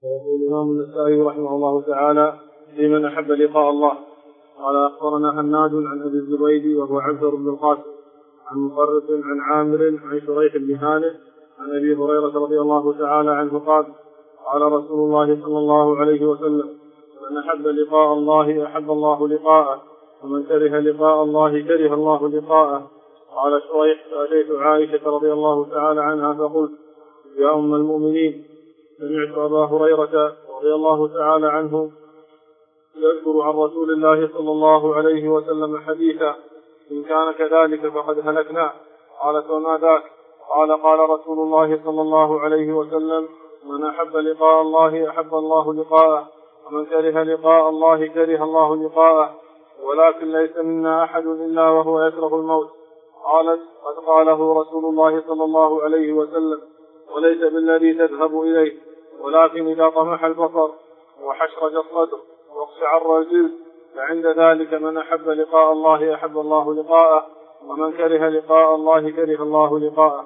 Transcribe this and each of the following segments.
يقول الإمام النسائي رحمه الله تعالى في من أحب لقاء الله قال أخبرنا هناد عن أبي الزبيدي وهو عبد بن القاسم عن مطرف عن عامر عن شريح بن هانئ عن أبي هريرة رضي الله تعالى عنه قال قال رسول الله صلى الله عليه وسلم من أحب لقاء الله أحب الله لقاءه ومن كره لقاء الله كره الله لقاءه. قال شريح فأتيت عائشة رضي الله تعالى عنها فقلت يا أم المؤمنين سمعت أبا هريرة رضي الله تعالى عنه يذكر عن رسول الله صلى الله عليه وسلم حديثا إن كان كذلك فقد هلكنا. قالت وما ذاك؟ قال قال رسول الله صلى الله عليه وسلم من أحب لقاء الله أحب الله لقاءه ومن كره لقاء الله كره الله لقاءه ولكن ليس منا أحد إلا وهو يكره الموت. قالت قد قاله رسول الله صلى الله عليه وسلم وليس بالذي تذهب إليه ولكن إذا طمح البصر وحشرج الصدر واقشعر الجلد فعند ذلك من أحب لقاء الله أحب الله لقاءه ومن كره لقاء الله كره الله لقاءه.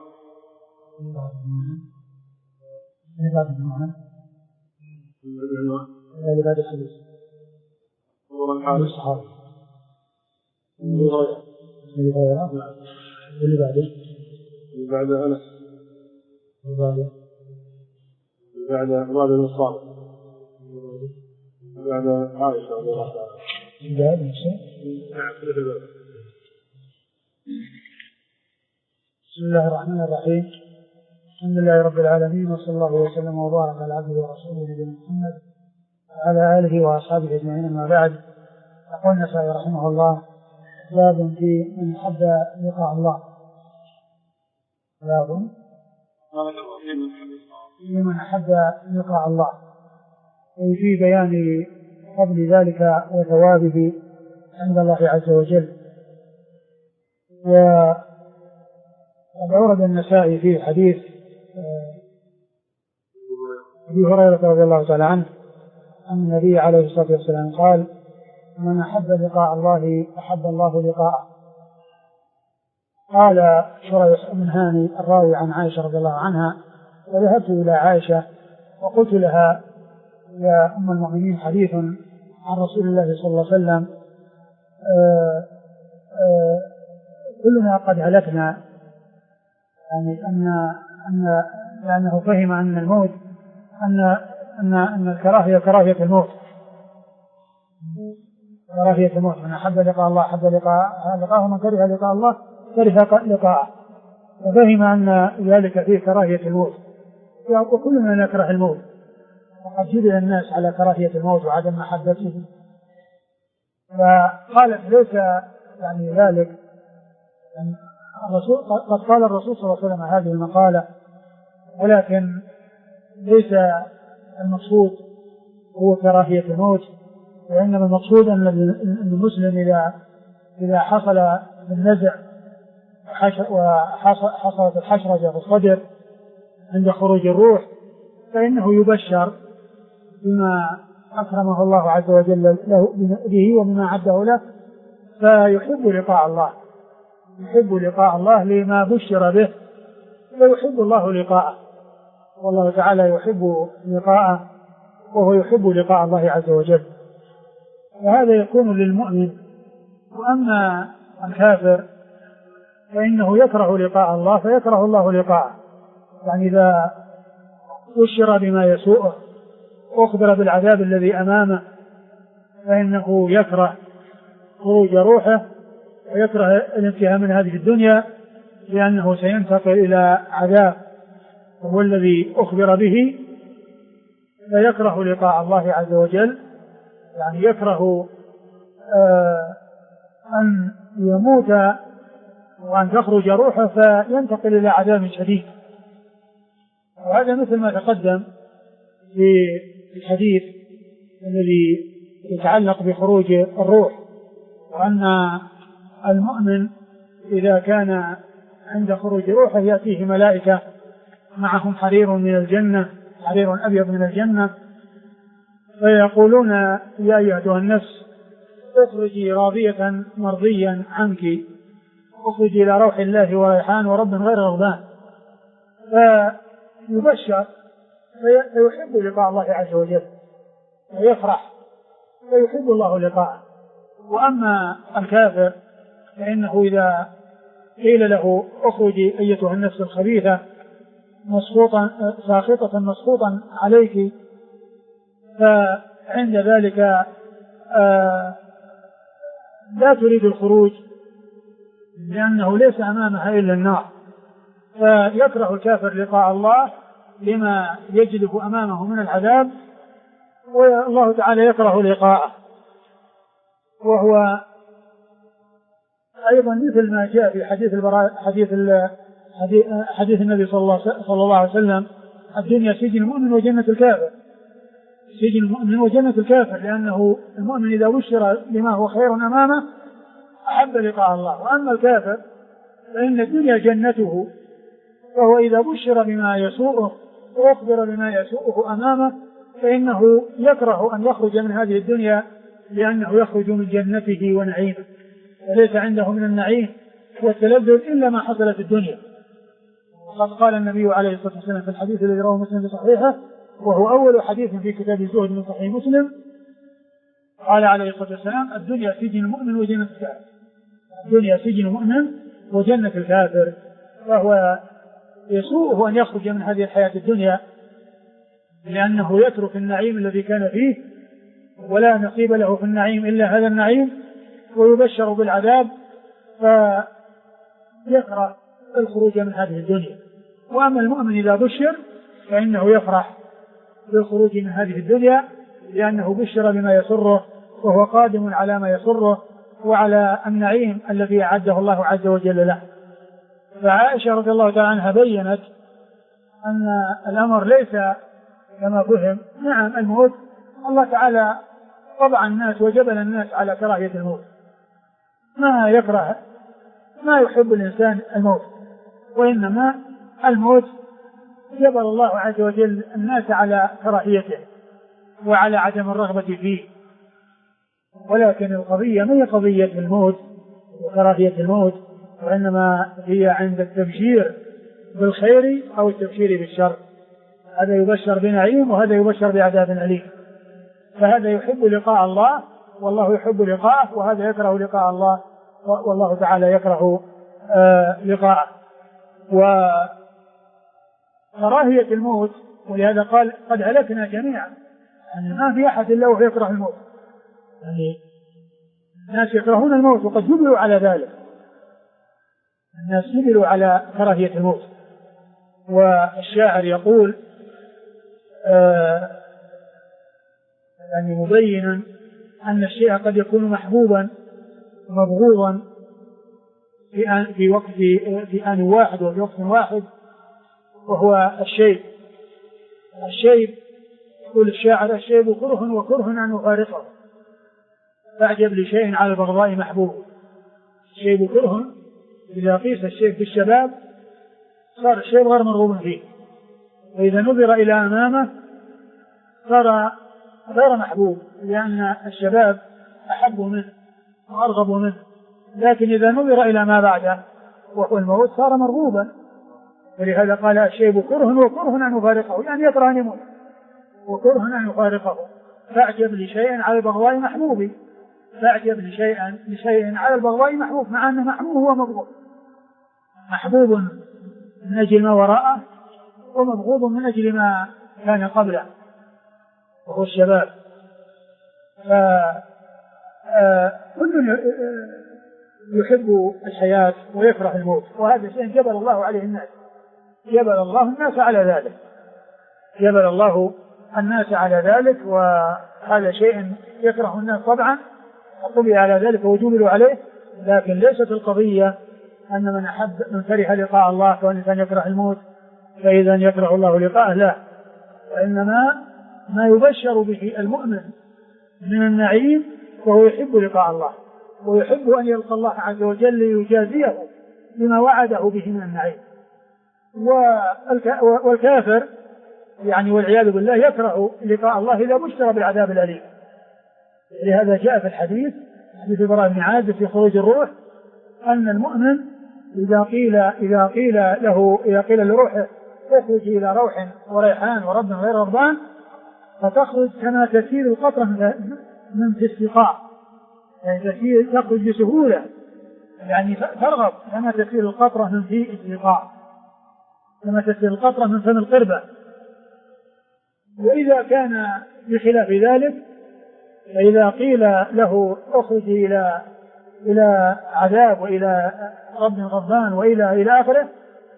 بعد أنس بعد أبواب المصاب بعد عائشة رضي الله تعالى. بسم الله الرحمن الرحيم. الحمد لله رب العالمين وصلى الله وسلم وبارك على عبده ورسوله نبينا محمد وعلى آله وأصحابه أجمعين. أما بعد، يقول النسائي رحمه الله باب في من أحب لقاء الله. باب في من أحب لقاء الله، أي في بيان فضل ذلك وثوابه عند الله عز وجل. وقد أورد النسائي في حديث أبي هريرة رضي الله تعالى عنه أن النبي عليه الصلاة والسلام قال من أحب لقاء الله أحب الله لقاءه. قال شريح بن هانئ الراوي عن عائشة رضي الله عنها فذهبت إلى عائشة وقلت لها يا أم المؤمنين حديث عن رسول الله صلى الله عليه وسلم كلنا قد هلكنا، يعني لأنه فهم أن الموت أن الكراهية كراهية الموت، كراهية الموت. من أحب لقاء الله أحب لقاءه ومن كره لقاء الله كره لقاءه، وفهم أن ذلك فيه كراهية الموت، وكلنا نكره الموت، وقد جبل الناس على كراهية الموت وعدم محبته. فقالت ليس يعني ذلك يعني قد قال الرسول صلى الله عليه وسلم هذه المقالة، ولكن ليس المقصود هو كراهية الموت، وإنما المقصود أن المسلم إذا حصل بالنزع وحصلت الحشرجة في الصدر عند خروج الروح فإنه يبشر بما أكرمه الله عز وجل له به وبما أعده له، فيحب لقاء الله، يحب لقاء الله لما بشر به، فيحب الله لقاءه، والله تعالى يحب لقاءه وهو يحب لقاء الله عز وجل. وهذا يكون للمؤمن. وأما الكافر فإنه يكره لقاء الله فيكره الله لقاءه، يعني إذا بشر بما يسوءه وأخبر بالعذاب الذي أمامه فإنه يكره خروج روحه ويكره الانتهاء من هذه الدنيا، لأنه سينتقل إلى عذاب هو الذي أخبر به، فيكره لقاء الله عز وجل، يعني يكره أن يموت وأن تخرج روحه فينتقل إلى عذاب شديد. وهذا مثل ما تقدم في الحديث الذي يتعلق بخروج الروح، وأن المؤمن إذا كان عند خروج روحه يأتيه ملائكة معهم حرير من الجنة، حرير أبيض من الجنة، فيقولون يا أيها النفس اخرجي راضية مرضيا عنك، اخرجي إلى روح الله وريحان ورب غير غضبان. فيبشر فيحب لقاء الله عز وجل ويفرح فيحب الله لقاءه. وأما الكافر فإنه إذا قيل له اخرجي أيتها النفس الخبيثة ساخطة مسخوطا عليك، فعند ذلك لا تريد الخروج لأنه ليس أمامها إلا النار، فيكره الكافر لقاء الله لما يجلب أمامه من العذاب، والله تعالى يكره لقاءه. وهو أيضا مثل ما جاء في حديث النبي صلى الله عليه وسلم: الدنيا سجن المؤمن وجنة الكافر. سجن المؤمن وجنة الكافر، لأنه المؤمن إذا بشر بما هو خير أمامه أحب لقاء الله، وأما الكافر فإن الدنيا جنته، فهو إذا بشر بما يسوءه وأخبر بما يسوءه أمامه فإنه يكره أن يخرج من هذه الدنيا، لأنه يخرج من جنته ونعيمه، وليس عنده من النعيم والتلذذ إلا ما حصل في الدنيا. وقد قال النبي عليه الصلاة والسلام في الحديث الذي رواه مسلم في صحيحه، وهو أول حديث في كتاب الزهد من صحيح مسلم، قال عليه الصلاة والسلام: الدنيا سجن المؤمن وجنة الكافر. الدنيا سجن المؤمن وجنة الكافر، فهو يسوءه أن يخرج من هذه الحياة الدنيا، لأنه يترك النعيم الذي كان فيه ولا نصيب له في النعيم إلا هذا النعيم، ويبشر بالعذاب فيكره الخروج من هذه الدنيا. وأما المؤمن إذا بشر فإنه يفرح بالخروج من هذه الدنيا، لأنه بشر بما يسره وهو قادم على ما يسره وعلى النعيم الذي أعده الله عز وجل له. فعائشة رضي الله تعالى عنها بيّنت أن الأمر ليس كما فهم. نعم، الموت الله تعالى طبع الناس وجبل الناس على كراهية الموت، ما يحب الإنسان الموت، وإنما الموت جبل الله عز وجل الناس على كراهيته وعلى عدم الرغبة فيه. ولكن القضية ما هي قضية الموت وكراهية الموت، وإنما هي عند التبشير بالخير أو التبشير بالشر. هذا يبشر بنعيم وهذا يبشر بعذاب أليم، فهذا يحب لقاء الله والله يحب لقاءه، وهذا يكره لقاء الله والله تعالى يكره لقاءه. وكراهية الموت، ولهذا قال: قد هلكنا جميعا، يعني ما في أحد إلا وهو يكره الموت. يعني الناس يكرهون الموت وقد جبلوا على ذلك، الناس جبلوا على كراهية الموت. والشاعر يقول يعني مبينا أن الشيء قد يكون محبوبا مبغوضا في آن واحد وفي وقت واحد، وهو الشيب. يقول الشاعر: الشيب كره وكره أن يفارقه، فأعجب لشيء على البغضاء محبوب. الشيب كره، إذا قيس الشيب في الشباب صار الشيب غير مرغوب فيه، وإذا نظر إلى أمامه صار غير محبوب، لأن الشباب أحب منه وأرغب منه. لكن إذا نظر إلى ما بعده وهو الموت صار مرغوبا. ولهذا قال: الشيب كره وكره أن يفارقه، يعني يكره أن يموت وكره أن يفارقه. فأعجب لشيء على البغضاء محبوب، فأعجب لشيء على البغضاء محبوب، مع أنه محبوب هو مبغوض، محبوب من أجل ما وراءه ومبغوض من أجل ما كان قبله وهو الشباب. كل يحب الحياة ويكره الموت، وهذا شيء جبل الله عليه الناس، جبل الله الناس على ذلك، جبل الله الناس على ذلك. وهذا شيء يكره الناس طبعا وطبع على ذلك وجبلوا عليه. لكن ليست القضية أن من كره لقاء الله فإن كان يكره الموت فإذا يكره الله لقاءه، لا، وإنما ما يبشر به المؤمن من النعيم وهو يحب لقاء الله ويحب أن يلقى الله عز وجل ليجازيه بما وعده به من النعيم. والكافر يعني والعياذ بالله يكره لقاء الله إذا بشر بالعذاب الأليم. لهذا جاء في الحديث البراء بن عازب في خروج الروح أن المؤمن إذا قيل لروحه تخرج إلى روح وريحان ورب غير ربان، فتخرج كما تسير القطرة من في السقاء، يعني تخرج بسهولة، يعني ترغب كما تسير القطرة من في السقاء، كما تسير القطرة من فم القربة. وإذا كان بخلاف ذلك، فإذا قيل له اخرج إلى عذاب وإلى رب غضبان وإلى آخره،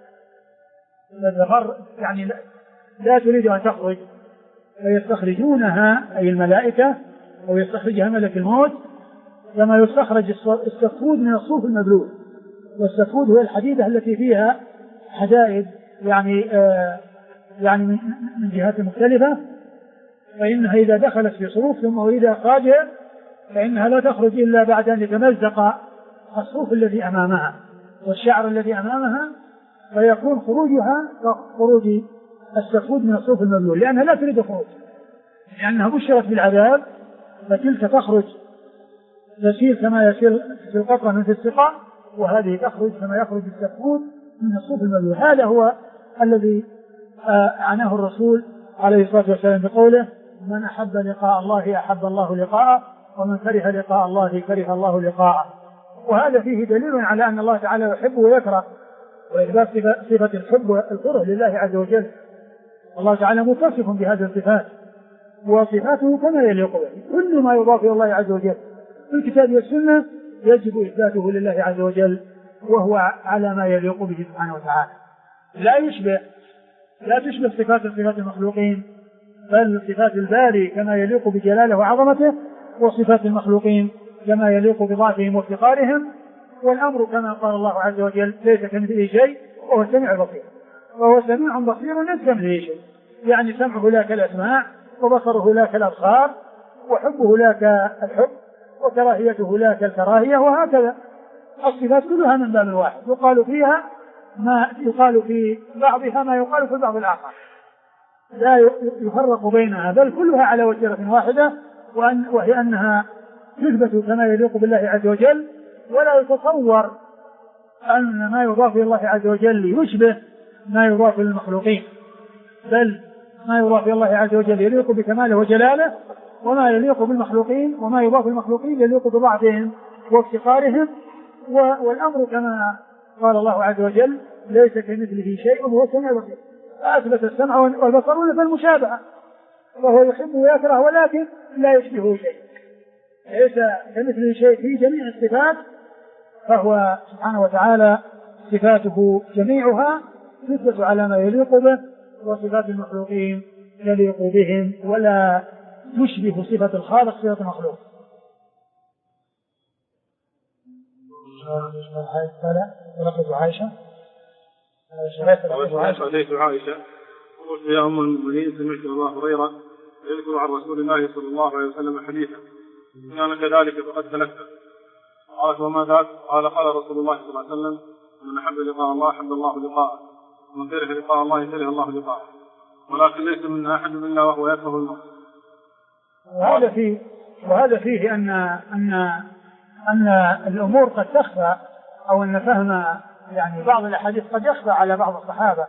يعني لا تريد أن تخرج، فيستخرجونها أي الملائكة أو يستخرجها ملك الموت كما يستخرج السفود من الصوف المبلول. والسفود هو الحديدة التي فيها حدائد يعني من جهات مختلفة، فإنها إذا دخلت في صروف ثم أريد إخراجها فإنها لا تخرج إلا بعد أن يتمزق الصوف الذي أمامها والشعر الذي أمامها، فيكون خروجها كخروج السفود من الصوف المبلول، لأنها لا تريد خروج، لأنها بشرت بالعذاب، فتلك تخرج تسير كما يسير في القطرة من في السقاء، وهذه تخرج كما يخرج السفود من الصوف المبلول. هذا هو الذي عناه الرسول عليه الصلاة والسلام بقوله: من أحب لقاء الله أحب الله لقاءه، ومن كره لقاء الله كره الله لقاءه. وهذا فيه دليل على أن الله تعالى يحب ويكره، وإثبات صفة الحب والكره لله عز وجل. الله تعالى متصف بهذه الصفات، وصفاته كما يليق به. كل ما يضاف إلى الله عز وجل في الكتاب والسنة يجب إثباته لله عز وجل، وهو على ما يليق به سبحانه وتعالى. لا تشبه صفات المخلوقين، بل صفات الباري كما يليق بجلاله وعظمته، وصفات المخلوقين كما يليق بضعفهم وافتقارهم. والأمر كما قال الله عز وجل: ليس كمثله شيء وهو السميع البصير. وهو سميع بصير ليس كمثله شيء، يعني سمعه لا كالأسماع، وبصره لا كالأبصار، وحبه لا كالحب، وكراهيته لا كالكراهية، وهكذا الصفات كلها من باب واحد، يقال فيها ما يقال في بعضها ما يقال في بعض الآخر، لا يفرق بينها، بل كلها على وتيرة واحدة، وهي أنها تثبت كما يليق بالله عز وجل. ولا يتصور أن ما يضاف إلى الله عز وجل يشبه ما يضاف للمخلوقين، بل ما يضاف إلى الله عز وجل يليق بكماله وجلاله، وما يليق بالمخلوقين وما يضاف للمخلوقين يليق بضعفهم وافتقارهم. والأمر كما قال الله عز وجل: ليس كمثله شيء وهو السميع البصير. فأثبت السمع والبصر فالمشابهة، وهو يحب ويكره ولكن لا يشبهه شيء، ليس كمثله شيء في جميع الصفات، فهو سبحانه وتعالى صفاته جميعها تثبت على ما يليق به، وصفات المخلوقين يليق بهم ولا تشبه صفة الخالق صفة المخلوق. ولقد عائشة حديث عائشة قلت: يا أم المؤمنين، سمعت أبا هريرة يذكر عن رسول الله صلى الله عليه وسلم حديثا كان كذلك فقد تلفت. قالت: وما ذاك؟ قال: قال رسول الله صلى الله عليه وسلم: من أحب لقاء الله أحب الله لقاءه، ومن كره لقاء الله كره الله لقاءه، ولكن ليس منا أحد إلا وهو يكره الموت. وهذا فيه أن الأمور قد تخفى، أو أن فهم يعني بعض الأحاديث قد يخفى على بعض الصحابة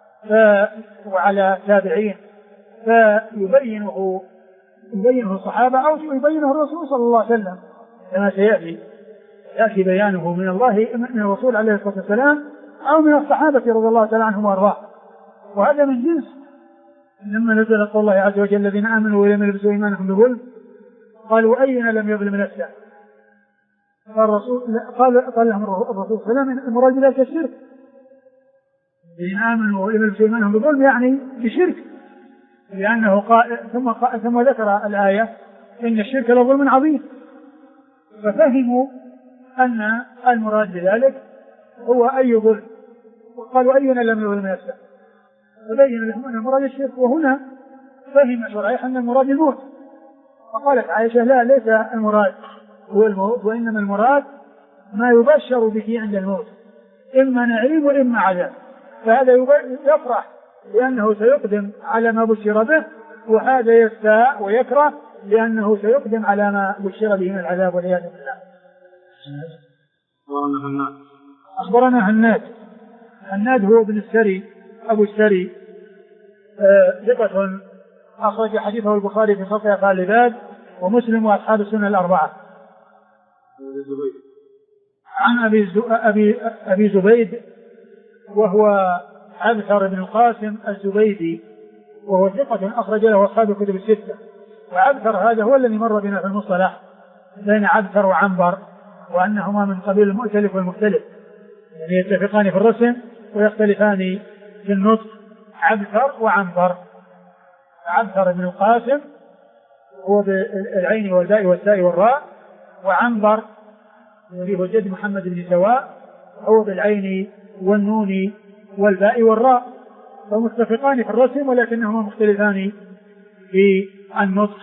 وعلى التابعين، فيبينه الصحابة أو يبينه الرسول صلى الله عليه وسلم، كما سيأتي بيانه من الله من الرسول عليه الصلاة والسلام أو من الصحابة رضي الله تعالى عنهم وأرضاهم. وهذا من جنس لما نزل قول الله عز وجل: الذين آمنوا ولم يلبسوا إيمانهم بظلم قالوا أينا لم يظلم نفسه. قال لهم الرسول صلى الله عليه وسلم: المراد بذلك الشرك. الذين آمنوا ولم يلبسوا إيمانهم بظلم يعني بشرك، لأنه ثم ذكر الآية: إن الشرك لظلم عظيم. ففهموا أن المراد بذلك هو أي ظلم، وقالوا أينا لم يظلم نفسه، فبين لهم أن المراد الشرك. وهنا فهم شريح أن المراد الموت، فقالت عائشة: لا، ليس المراد هو الموت، وإنما المراد ما يبشر به عند الموت، إما نعيم وإما عذاب. فهذا يفرح لأنه سيقدم على ما بشر به، وهذا يستاء ويكره لأنه سيقدم على ما بشر به من العذاب والعياذ بالله. أخبرنا هناد هو ابن السري أبو السري ثقة أخرج حديثه البخاري في صحيح أفعال العباد ومسلم وأصحاب السنة الأربعة. عن أبي زبيد وهو عبثر بن القاسم الزبيدي وهو ثقة أخرج له أصحاب الكتب الستة. وعبثر هذا هو الذي مر بنا في المصطلح بين عبثر وعنبر وأنهما من قبيل المؤتلف والمختلف، يعني يتفقان في الرسم ويختلفان في النطق، عبثر وعنبر. عبثر بن القاسم هو بالعين والباء والتاء والراء، وعنبر الذي هو جد محمد بن سواء هو بالعين والنون والباء والراء، فمتفقان في الرسم ولكنهما مختلفان في النطق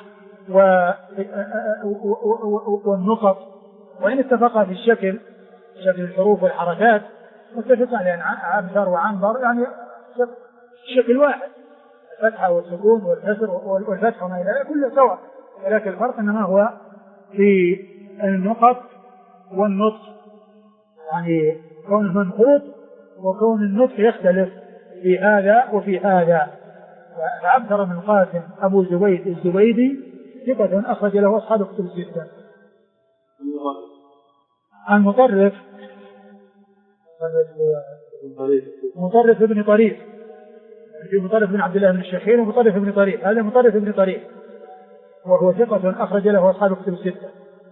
والنطق، وإن اتفقا في الشكل، شكل الحروف والحركات متفقان، لأن عبثر وعنبر يعني شكل واحد، الفتحة والسكون والكسر والفتح وما إلى ذلك كله سواء، ولكن الفرق إنما هو في النقط والنطق، يعني كون منقوط وكون النطق يختلف في هذا وفي هذا. فعبثر بن القاسم أبو زبيد الزبيدي ثقة أخرج له أصحاب الكتب الستة. المطرف بن طريف، في مطرف بن عبد الله بن الشخير ومطرف بن طريف، هذا مطرف بن طريف وهو ثقة أخرج له أصحاب الكتب الستة.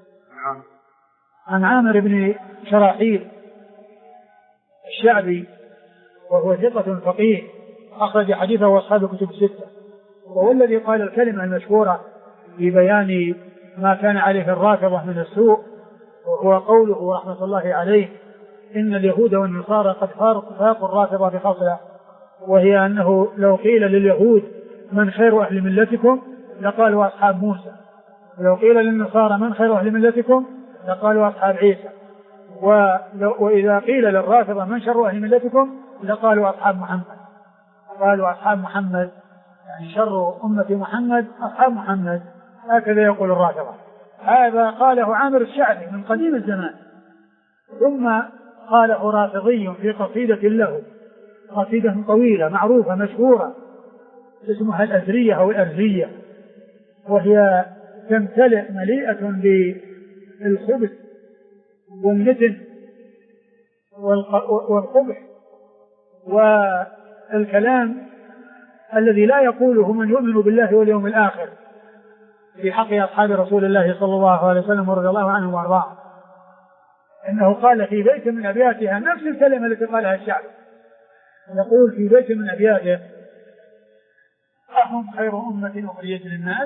عن عامر بن شراحيل الشعبي وهو ثقة فقيه أخرج حديثه أصحاب الكتب الستة، وهو الذي قال الكلمة المشهورة في بيان ما كان عليه الرافضة من السوء، وهو قوله رحمة الله عليه: إن اليهود والنصارى قد فاقوا الرافضة بخصلة، وهي أنه لو قيل لليهود من خير أهل ملتكم لقالوا أصحاب موسى، ولو قيل للنصارى من خير أهل ملتكم لقالوا أصحاب عيسى، وإذا قيل للرافضة من شر أهل ملتكم لقالوا أصحاب محمد، قالوا أصحاب محمد يعني شر أمة محمد أصحاب محمد، هكذا يقول الرافضة. هذا قاله عامر الشعبي من قديم الزمان، ثم قاله رافضي في قصيدة له، قصيدة طويلة معروفة مشهورة اسمها الأزرية أو الأرزية، وهي تمتلئ مليئة بالخبث والنتن والقبح والكلام الذي لا يقوله من يؤمن بالله واليوم الآخر في حق أصحاب رسول الله صلى الله عليه وسلم ورضي الله عنهم وارضاهم. إنه قال في بيت من أبياتها نفس الكلمة التي قالها الشعب، يقول في بيت من أبياته: أهم خير أمة أخرجت للناس،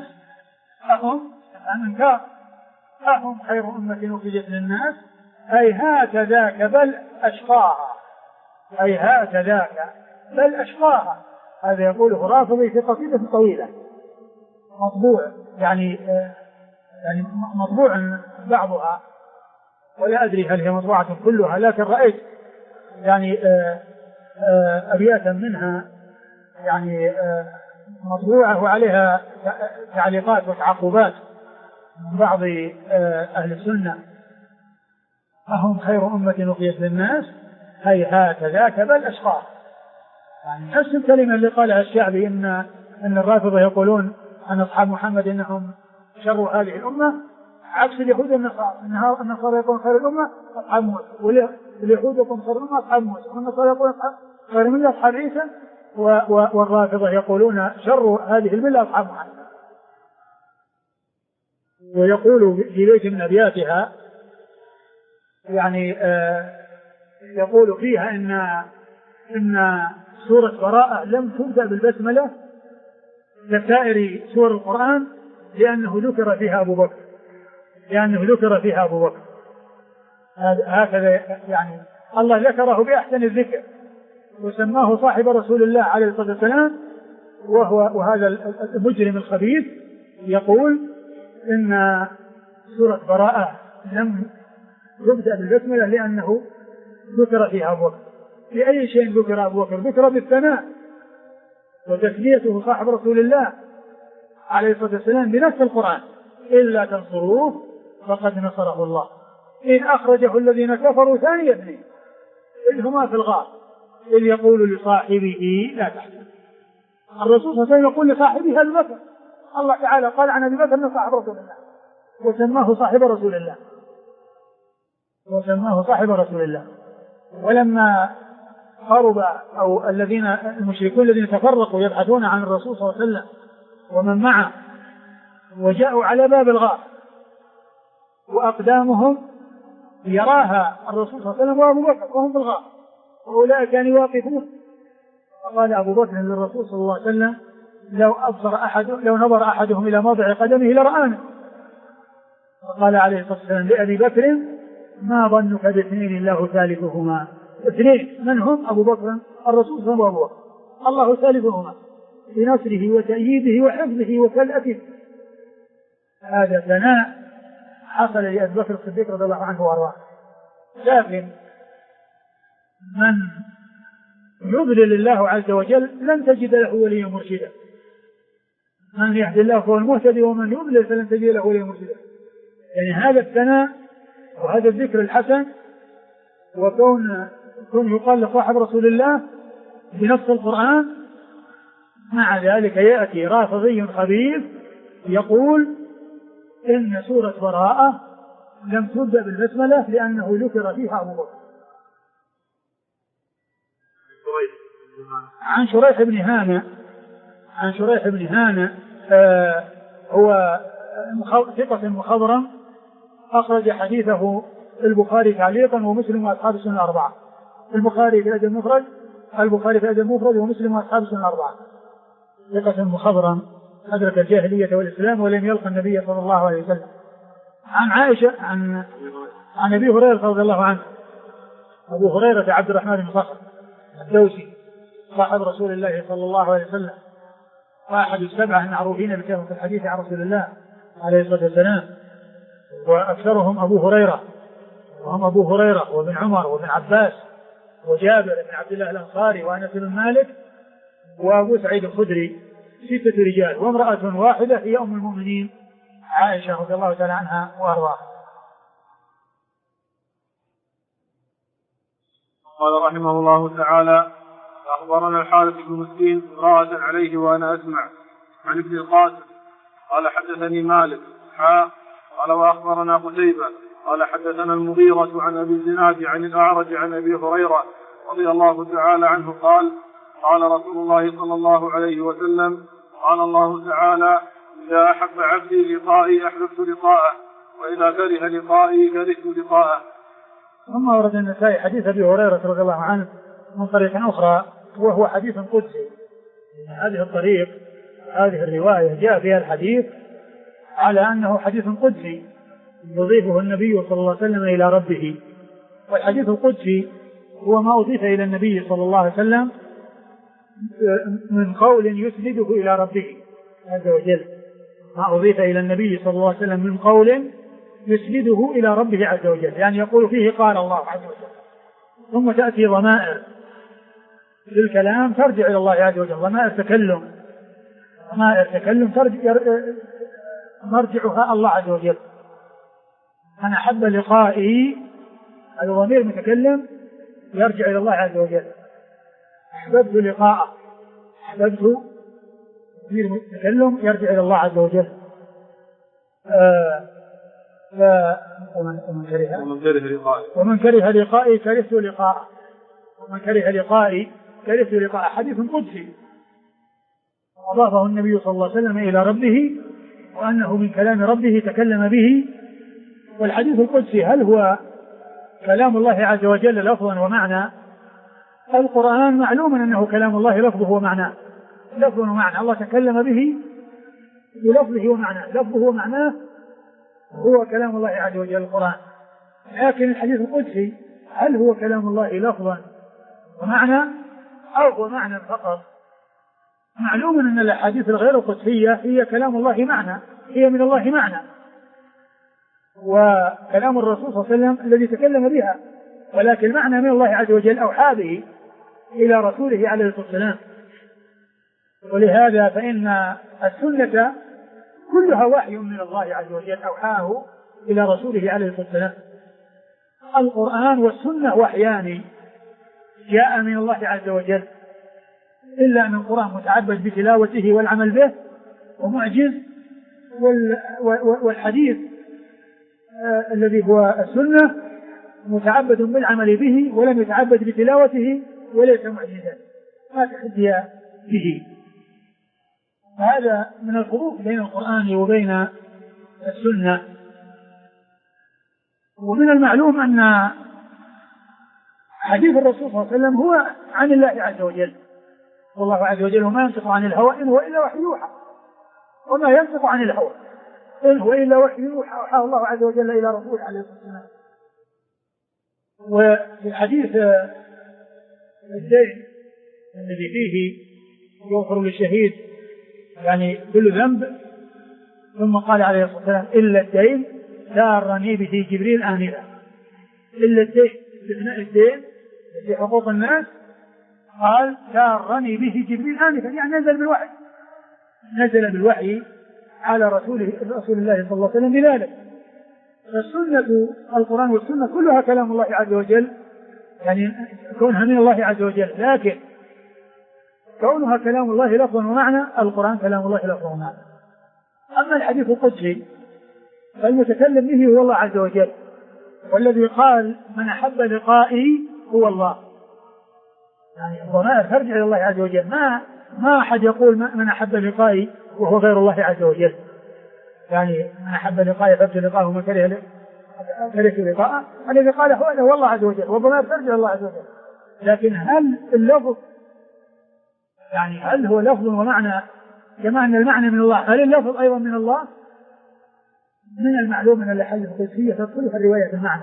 أهم خير أمة أخرجت للناس، هيهات ذاك بل أشقاها، هيهات ذاك بل أشقاها. هذا يقوله رافضي في قصيدة طويلة مطبوع، يعني مطبوع بعضها، ولا أدري هل هي مطبوعة كلها، لكن رأيت يعني أبياتا منها يعني مطبوعة وعليها تعليقات وتعقبات من بعض أهل السنة: أهم خير أمة أخرجت للناس، هيهات ذاك بل أشقاها. يعني نفس الكلمة اللي قالها الشعبي إن الرافضة يقولون عن أصحاب محمد إنهم شر هذه الأمة، عكس اليهود والنصارى، النصارى يقولون خير الأمة أصحاب موسى، واليهود يقولون خير الأمة أصحاب موسى، والنصارى يقولون خير الملة أصحاب عيسى، والرافضة يقولون شر هذه الملة أصحاب محمد. ويقول في بيت من أبياتها يعني يقول فيها إن سورة براءة لم تبدأ بالبسملة كسائر سور القرآن لأنه ذكر فيها أبو بكر، هكذا يعني الله ذكره بأحسن الذكر وسماه صاحب رسول الله عليه الصلاة والسلام، وهذا المجرم الخبيث يقول إن سورة براءة لم تبدأ بالبسملة لأنه ذكر فيها أبو بكر. في أي شيء ذكر أبو بكر؟ ذكر بالثناء وتسميته صاحب رسول الله عليه الصلاة والسلام بنفس القرآن: إلا تنصروه فقد نصره الله إذ أخرجه الذين كفروا ثاني اثنين إذ هما في الغار إذ يقول لصاحبه لا تحزن. الرسول صلى الله عليه وسلم يقول لصاحبه أبي بكر. الله تعالى قال عن أبي بكر أنه صاحب رسول الله وسماه صاحب رسول الله، وسماه صاحب رسول الله. ولما قرب أو الذين المشركون الذين تفرقوا يبحثون عن الرسول صلى الله عليه وسلم ومن معه وجاءوا على باب الغار وأقدامهم يراها الرسول صلى الله عليه وسلم وأبو بكر وهم في الغار وأولئك كانوا واقفون، فقال أبو بكر للرسول صلى الله عليه وسلم لو نظر أحدهم إلى موضع قدمه لرآنا. فقال عليه الصلاة والسلام لأبي بكر ما ظنك باثنين الله ثالثهما. اثنين من هم؟ أبو بكر الرسول صلى الله عليه وسلم، الله ثالثهما بنصره وتأييده وحفظه وكلأته. هذا ثناء حصل لأبي بكر الصديق رضي الله عنه وارضاه. لكن من يضلل الله عز وجل لن تجد له وليا مرشدا. من يهدي الله فهو المهتدي ومن يضلل فلن تجد له وليا مرشدا. يعني هذا الثناء وهذا الذكر الحسن وكون يقال لصاحب رسول الله بنص القرآن، مع ذلك يأتي رافضي خبيث يقول إن سورة براءة لم تبدأ بالبسملة لأنه ذكر فيها أبو بكر. عن شريح بن هانئ هو ثقة مخضرم أخرج حديثه البخاري تعليقا ومسلم وأصحاب السنن الأربعة. البخاري في الأدب المفرد ومسلم وأصحاب السنن الأربعة. ثقة مخضرم أدرك الجاهلية والإسلام ولم يلقى النبي صلى الله عليه وسلم. عن عائشة عن أبي هريرة رضي الله عنه. أبو هريرة عبد الرحمن بن صخر الدوسي صاحب رسول الله صلى الله عليه وسلم وأحد السبعة المعروفين بكثرة الحديث عن رسول الله عليه الصلاة والسلام، وأكثرهم أبو هريرة، وهم أبو هريرة وابن عمر وابن عباس وجابر بن عبد الله الأنصاري وأنس بن مالك وأبو سعيد الخدري، 6 رجال وامرأة واحدة هي أم المؤمنين عائشة رضي الله تعالى عنها وأرضاها. قال رحمه الله تعالى: أخبرنا الحارث بن مسكين قراءة عليه وأنا أسمع عن ابن القاسم قال حدثني مالك قال وأخبرنا قتيبة قال حدثنا المغيرة عن أبي الزناد عن الأعرج عن أبي هريرة رضي الله تعالى عنه قال قال رسول الله صلى الله عليه وسلم: قال الله تعالى: إذا أحب عبدي لقائي أحببت لقاءه وإذا كره لقائي كرهت لقاءه. ثم ورد النسائي حديث أبي هريرة رضي الله عنه من طريق أخرى وهو حديث قدسي. هذه الطريق هذه الرواية جاء فيها الحديث على أنه حديث قدسي يضيفه النبي صلى الله عليه وسلم إلى ربه. والحديث القدسي هو ما أضيف إلى النبي صلى الله عليه وسلم من قول يسنده إلى ربه عز وجل، ما أضيف إلى النبي صلى الله عليه وسلم من قول يسنده إلى ربه عز وجل، يعني يقول فيه قال الله عز وجل. ثم تأتي ضمائر للكلام ترجع إلى الله عز وجل، ضمائر تكلم مرجعها الله عز وجل. أنا أحب لقائي، هذا ضمير متكلم يرجع إلى الله عز وجل. أحببت لقاءه، أحببت ضمير متكلم يرجع إلى الله عز وجل. ومن كره لقائي كرهت لقاءه، ومن كره لقائي كرهت لقاءه. حديث قدسي أضافه النبي صلى الله عليه وسلم إلى ربه وأنه من كلام ربه تكلم به. والحديث القدسي هل هو كلام الله عز وجل لفظا ومعنى؟ القرآن معلوم أنه كلام الله لفظه ومعناه، لفظه ومعنى، الله تكلم به بلفظه ومعناه، لفظه ومعناه هو كلام الله عز وجل القرآن. لكن الحديث القدسي هل هو كلام الله لفظا ومعنى أو هو معنى فقط؟ معلوم أن الأحاديث الغير القدسية هي كلام الله معنى، هي من الله معنى، وكلام الرسول صلى الله عليه وسلم الذي تكلم بها، ولكن المعنى من الله عز وجل أوحى به إلى رسوله عليه الصلاة والسلام. ولهذا فإن السنة كلها وحي من الله عز وجل أوحاه إلى رسوله عليه الصلاة والسلام. القرآن والسنة وحيان جاء من الله عز وجل، إلا أن القرآن متعبد بتلاوته والعمل به ومعجز، والحديث الذي هو السنة متعبد بالعمل به ولم يتعبد بتلاوته وليس معجزا ما تحدي به. فهذا من الفروق بين القرآن وبين السنة. ومن المعلوم أن حديث الرسول صلى الله عليه وسلم هو عن الله عز وجل، والله عز وجل وما ينطق عن الهوى إن هو إلا وحي يوحى، وما ينطق عن الهوى إن هو إلا وحي يوحى أوحاه الله عز وجل إلى رسوله عليه الصلاة والسلام. وفي الحديث الدين الذي فيه يغفر للشهيد يعني كل ذنب، ثم قال عليه الصلاة والسلام إلا الدين سارني به جبريل آنفا. إلا الدين، استثناء الدين في حقوق الناس، قال سارني به جبريل آنفا، يعني نزل بالوحي على رسول الله صلى الله عليه وسلم بذلك. فالسنة القرآن والسنة كلها كلام الله عز وجل، يعني كونها من الله عز وجل، لكن كونها كلام الله لفظا ومعنى، القرآن كلام الله لفظا ومعنى. أما الحديث القدسي فالمتكلم به هو الله عز وجل، والذي قال من أحب لقائي هو الله، يعني الضمائر ترجع إلى الله عز وجل. ما أحد يقول من أحب لقائي وهو غير الله عز وجل، يعني من أحب لقائي فابت لقائه ومن كره لقاءه، الذي قال هو الله عز وجل، والضمائر ترجع إلى الله عز وجل. لكن هل اللفظ يعني هل هو لفظ ومعنى كما أن المعنى من الله، هل اللفظ أيضا من الله؟ من المعلوم أن الأحاديث القدسية تدخلها الرواية بالمعنى،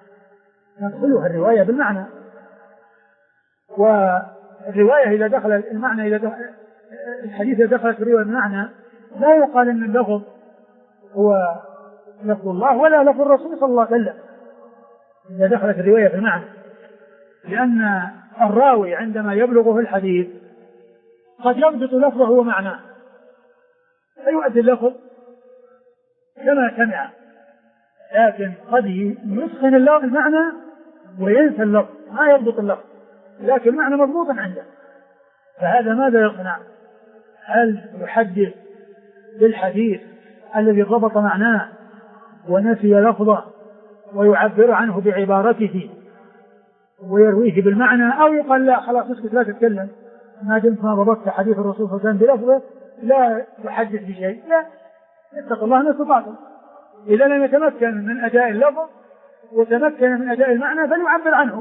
والرواية إذا دخل المعنى، الحديث إذا دخلت الرواية بالمعنى لا يقال أن اللفظ هو لفظ الله ولا لفظ الرسول صلى الله عليه وسلم إذا دخلت الرواية بالمعنى، لأن الراوي عندما يبلغه الحديث قد يضبط لفظه ومعناه فيؤدي اللفظ كما سمع، لكن قد يسخن المعنى وينسى اللفظ، ما يضبط اللفظ، لكن المعنى مضبوطا عنده. فهذا ماذا يقنع؟ هل يحدث بالحديث الذي ضبط معناه ونسي لفظه ويعبر عنه بعبارته ويرويه بالمعنى، أو يقال لا خلاص اسكت لا تتكلم ما دمت ما ضبطت حديث الرسول صلى الله عليه وسلم بلفظه لا تحدث بشيء؟ لا، اتق الله ما استطعتم. إذا لم يتمكن من أداء اللفظ وتمكن من أداء المعنى فليعبر عنه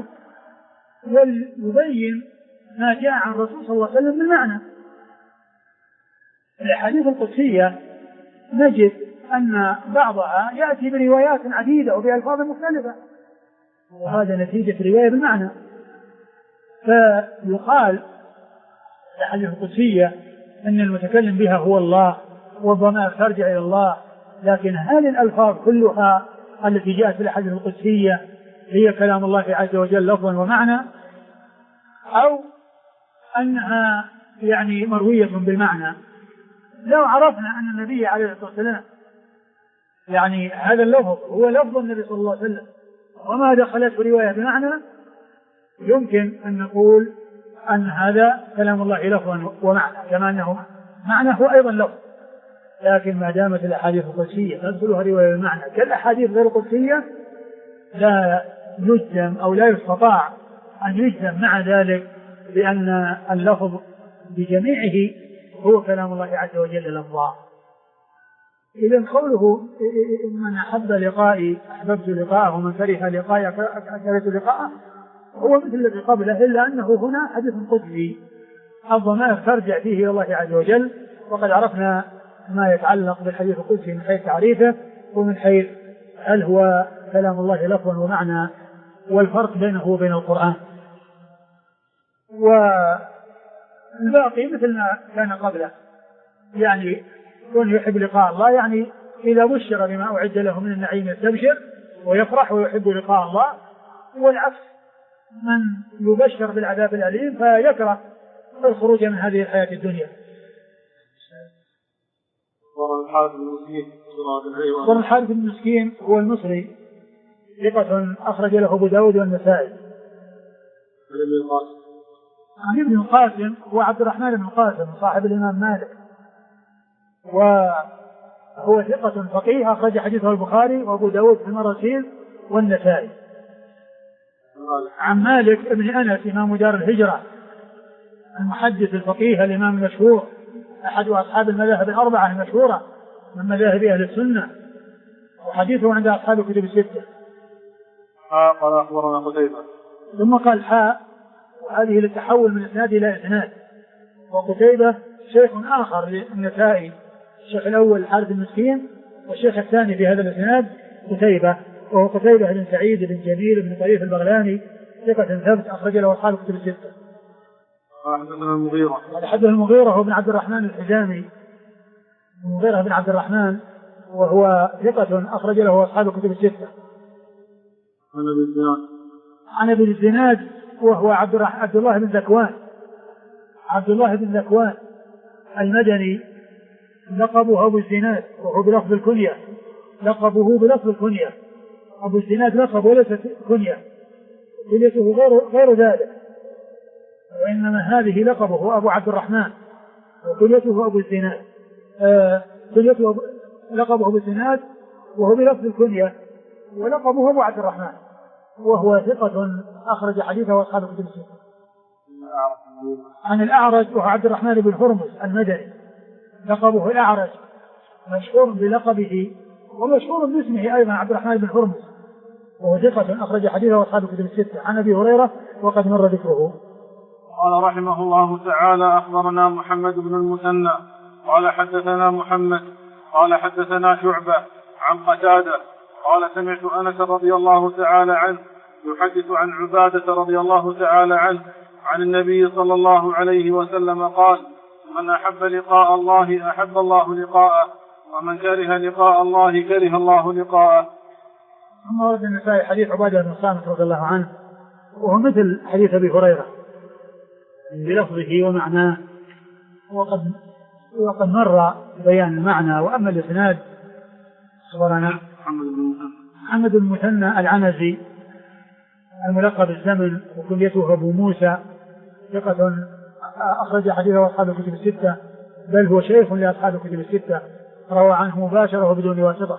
ويبين ما جاء عن الرسول صلى الله عليه وسلم بالمعنى. الحديث القدسية نجد أن بعضها يأتي بروايات عديدة وبألفاظ مختلفة، وهذا نتيجة رواية بالمعنى. فيقال الحديث القدسية أن المتكلم بها هو الله والضمائر ترجع إلى الله، لكن هل الألفاظ كلها التي جاءت في الحديث القدسية هي كلام الله عز وجل لفظا ومعنى، أو أنها يعني مروية بالمعنى؟ لو عرفنا أن النبي عليه الصلاة والسلام يعني هذا اللفظ هو لفظ النبي صلى الله عليه وسلم وما دخلت رواية بمعنى، يمكن أن نقول أن هذا كلام الله لفظا ومعنى كما أنه معناه أيضا لفظ. لكن ما دامت الأحاديث القدسية تدخلها رواية بمعنى كالأحاديث غير القدسية لا يجزم أو لا يستطاع أن يجزم مع ذلك بأن اللفظ بجميعه هو كلام الله عز وجل لفظا. إذن قوله من أحب لقائي أحببت لقاءه ومن كره لقائي كرهت لقاءه هو مثل الذي قبله، إلا أنه هنا حديث قدسي الضمائر ترجع فيه إلى الله عز وجل، وقد عرفنا ما يتعلق بالحديث القدسي من حيث تعريفه ومن حيث هل هو كلام الله لفظا ومعنى والفرق بينه وبين القرآن. والباقي مثل ما كان قبله، يعني كون يحب لقاء الله يعني إذا بشر بما أعد له من النعيم يستبشر ويفرح ويحب لقاء الله، والعكس من يبشر بالعذاب الأليم فيكره الخروج من هذه الحياة الدنيا. والحارث بن مسكين هو المصري ثقة أخرج له أبو داود والنسائي. عن ابن القاسم هو عبد الرحمن بن القاسم صاحب الإمام مالك، وهو ثقة فقيه أخرج حديثه البخاري وأبو داود في المراسيل والنسائي. عن مالك بن أنس إمام دار الهجرة المحدث الفقيه الإمام المشهور أحد أصحاب المذاهب الأربعة المشهورة من مذاهب أهل السنة، وحديثه عند أصحاب الكتب الستة. قال أخبرنا قتيبة. ثم قال حاء، وهذه للتحول من إسناد إلى إسناد. وقتيبة شيخ آخر للنسائي، الشيخ الأول الحارث المسكين، والشيخ الثاني في هذا الإسناد قتيبة، وهو قتيبة بن سعيد بن جميل بن طريف البغلاني ثقة ثبت أخرج له أصحاب الكتب الستة. حدثنا المغيرة. حدثنا المغيرة هو بن عبد الرحمن الحزامي، المغيرة بن عبد الرحمن، وهو ثقة أخرج له أصحاب الكتب الستة. عن أبي الزناد وهو عبد الله بن ذكوان، عبد الله بن ذكوان المدني، لقبه أبو الزناد وهو بلفظ الكنية، لقبه بلفظ الكنية. أبو الزناد لقب وليس كنية، كنيته غير ذلك، وإنما هذه لقبه أبو عبد الرحمن وكنيته أبو الزناد، لقبه أبو الزناد وهو بلفظ الكنية، ولقبه أبو عبد الرحمن، وهو ثقة أخرج حديثه أصحاب الكتب الستة. عن الأعرج وهو عبد الرحمن بن هرمز المدني، لقبه الأعرج، مشهور بلقبه ومشهور باسمه أيضا عبد الرحمن بن هرمز، وهو ثقة أخرج حديثه أصحاب الكتب الستة. عن أبي هريرة وقد مر ذكره. قال رحمه الله تعالى أخبرنا محمد بن المثنى قال حدثنا محمد قال حدثنا شعبة عن قتادة قال سمعت أنس رضي الله تعالى عنه يحدث عن عبادة رضي الله تعالى عنه عن النبي صلى الله عليه وسلم قال: من أحب لقاء الله أحب الله لقاءه، ومن كره لقاء الله كره الله لقاءه. ثم ورد النسائي حديث عبادة بن الصامت رضي الله عنه، وهو مثل حديث أبي هريرة بلفظه ومعناه، وقد مر بيان المعنى. وأما الإسناد أخبرنا محمد بن المثنى العنزي الملقب بالزمن وكنيته أبو موسى، ثقة أخرج حديثه أصحاب الكتب الستة، بل هو شيخ لأصحاب الكتب الستة، روى عنه مباشرة وبدون واسطة.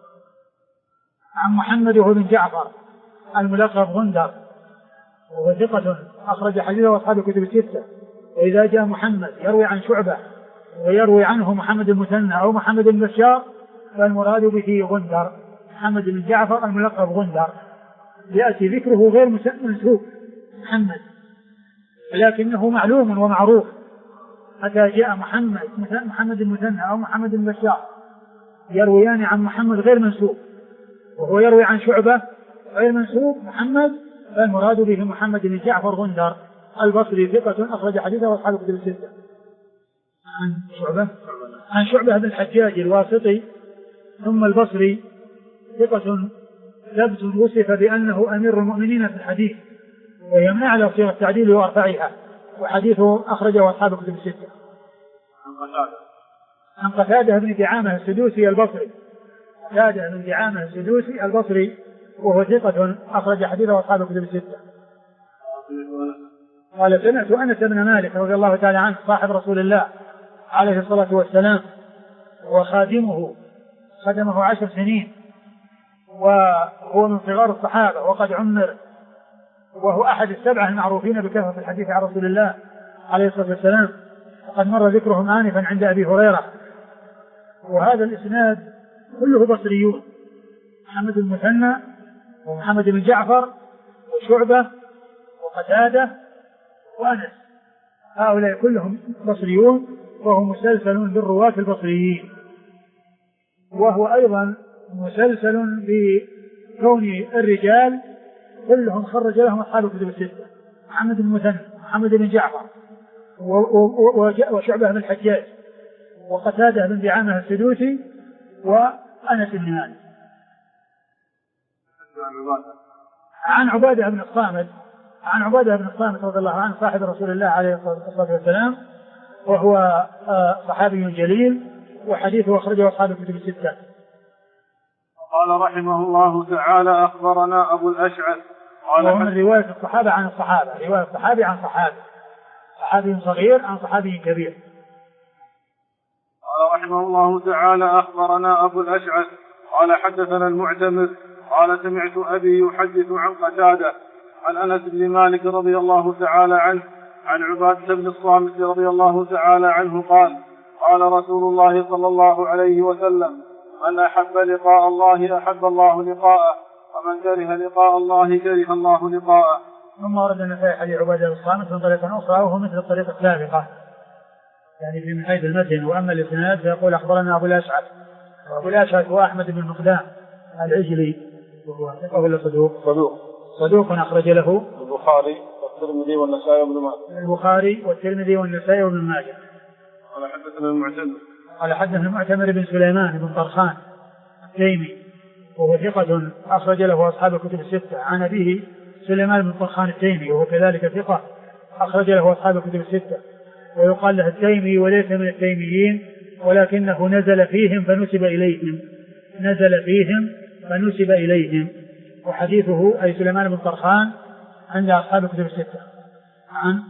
عن محمد بن جعفر الملقب غندر، وهو ثقة أخرج حديثه أصحاب الكتب الستة. وإذا جاء محمد يروي عن شعبة ويروي عنه محمد المثنى أو محمد بن بشار فالمراد به غندر، محمد بن جعفر الملقب غندر، يأتي ذكره غير منسوب محمد، لكنه معلوم ومعروف. حتى جاء محمد المثنى أو محمد بن بشار يرويان عن محمد غير منسوب، وهو يروي عن شعبة غير منسوب محمد، فالمراد به محمد بن جعفر غندر البصري، ثقة أخرج حديثه أصحاب الكتب الستة. عن شعبة بن الحجاج الواسطي ثم البصري، ثقة ثبت وصف بأنه أمير المؤمنين في الحديث، وهي من أعلى صيغ التعديل وأرفعها، وحديثه أخرجه أصحاب الكتب الستة. عن قتادة بن دعامة السدوسي البصري، قتادة بن دعامة السدوسي البصري، وهو ثقة أخرج حديثه أصحاب الكتب الستة. قال سمعت أنس بن مالك رضي الله تعالى عنه صاحب رسول الله عليه الصلاة والسلام وخادمه، خدمه 10 سنين، وهو من صغار الصحابة وقد عمر، وهو أحد السبعة المعروفين بكثرة الحديث عن رسول الله عليه الصلاة والسلام، وقد مر ذكرهم آنفا عند أبي هريرة. وهذا الإسناد كله بصريون، محمد المثنى ومحمد بن جعفر وشعبة وقتادة وأنس، هؤلاء كلهم بصريون، وهو مسلسل بالرواة البصريين، وهو أيضا مسلسل بكون الرجال كلهم خرج لهم أصحاب الكتب الستة، محمد بن المثنى محمد بن جعفر وشعبة بن الحجاج وقتادة بن دعامة السدوسي وأنس بن مالك. عن عبادة بن الصامت رضي الله عنه صاحب رسول الله عليه الصلاة والسلام، وهو صحابي جليل، وحديثه أخرجه أصحاب الكتب الستة. قال رحمه الله تعالى أخبرنا أبو الأشعث ومن رواية الصحابة عن الصحابة، رواية الصحابي عن صحابي، صحابي صغير عن صحابي كبير. قال رحمه الله تعالى: أخبرنا أبو الأشعث قال حدثنا المعتمر قال سمعت أبي يحدث عن قتادة عن أنس بن مالك رضي الله تعالى عنه عن عبادة بن الصامت رضي الله تعالى عنه قال: قال رسول الله صلى الله عليه وسلم: من أحب لقاء الله أحب الله لقاءه، ومن كره لقاء الله كره الله لقاءه. ثم ورد النسائي حديث عبادة بن الصامت من طريقة أخرى وهو مثل الطريقة السابقة، يعني في من حيث المتن. وأما الإسناد فيقول: أخبرنا أبو الأشعث، وأبو الأشعث هو أحمد بن مقدام العجلي، وهو ثقة ولا صدوق أخرج له البخاري والترمذي والنسائي وابن ماجه. البخاري والترمذي والنسائي وابن ماجه. قال حدثنا المعتمر قال حدثنا المعتمر بن سليمان بن طرخان التيمي، وهو ثقة أخرج له أصحاب الكتب الستة. عن أبيه سليمان بن طرخان التيمي، وهو كذلك ثقة أخرج له أصحاب الكتب الستة. ويقال له التيمي وليس من التيميين، ولكنه نزل فيهم فنسب إليهم. وحديثه أي سليمان بن طرخان عند أصحاب الكتب الستة. عن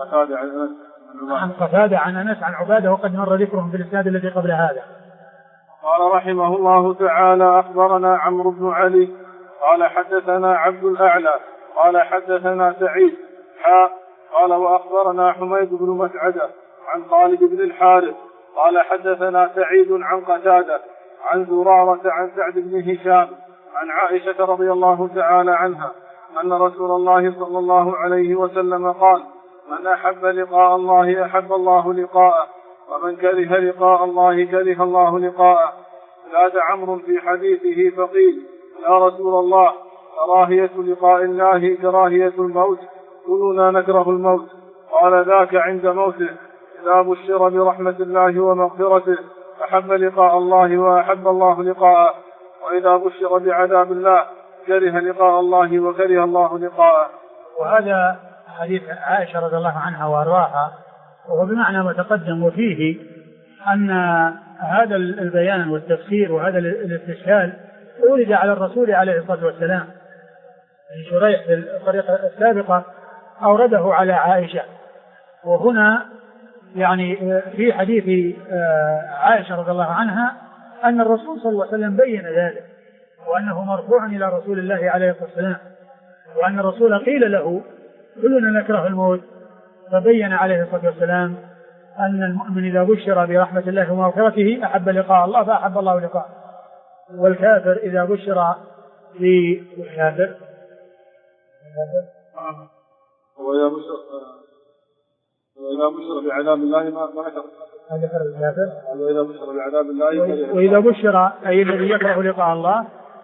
قتادة عن أنس عن عبادة، وقد مر ذكرهم في الإسناد الذي قبل هذا. قال رحمه الله تعالى: أخبرنا عمرو بن علي قال حدثنا عبد الأعلى قال حدثنا سعيد قال وأخبرنا حميد بن مسعدة عن خالد بن الحارث قال حدثنا سعيد عن قتادة عن زرارة عن سعد بن هشام عن عائشة رضي الله تعالى عنها أن رسول الله صلى الله عليه وسلم قال: من أحب لقاء الله أحب الله لقاءه، ومن كره لقاء الله كره الله لقاءه. زاد عمرو في حديثه فقيل: يا رسول الله، كراهية لقاء الله كراهية الموت، كلنا نكره الموت. قال: ذاك عند موته، إذا بشر برحمة الله ومغفرته أحب لقاء الله وأحب الله لقاءه، وإذا بشر بعذاب الله كره لقاء الله وكره الله لقاءه. وهذا حديث عائشة رضي الله عنها وأرواحها، وهو بمعنى ما تقدم، وفيه أن هذا البيان والتفسير وهذا الاستشهاد أورد على الرسول عليه الصلاة والسلام. شريح في الطريقة السابقة أورده على عائشة، وهنا يعني في حديث عائشة رضي الله عنها أن الرسول صلى الله عليه وسلم بين ذلك، وأنه مرفوع إلى رسول الله عليه الصلاة والسلام، وأن الرسول قيل له: كلنا نكره الموت، فبين عليه الصلاة والسلام أن المؤمن إذا بشر برحمة الله ومغفرته أحب لقاء الله فأحب الله لقاءه، والكافر إذا بشر بعذاب الله ما نكره. وإذا بشر أي الذي يكره لقاء الله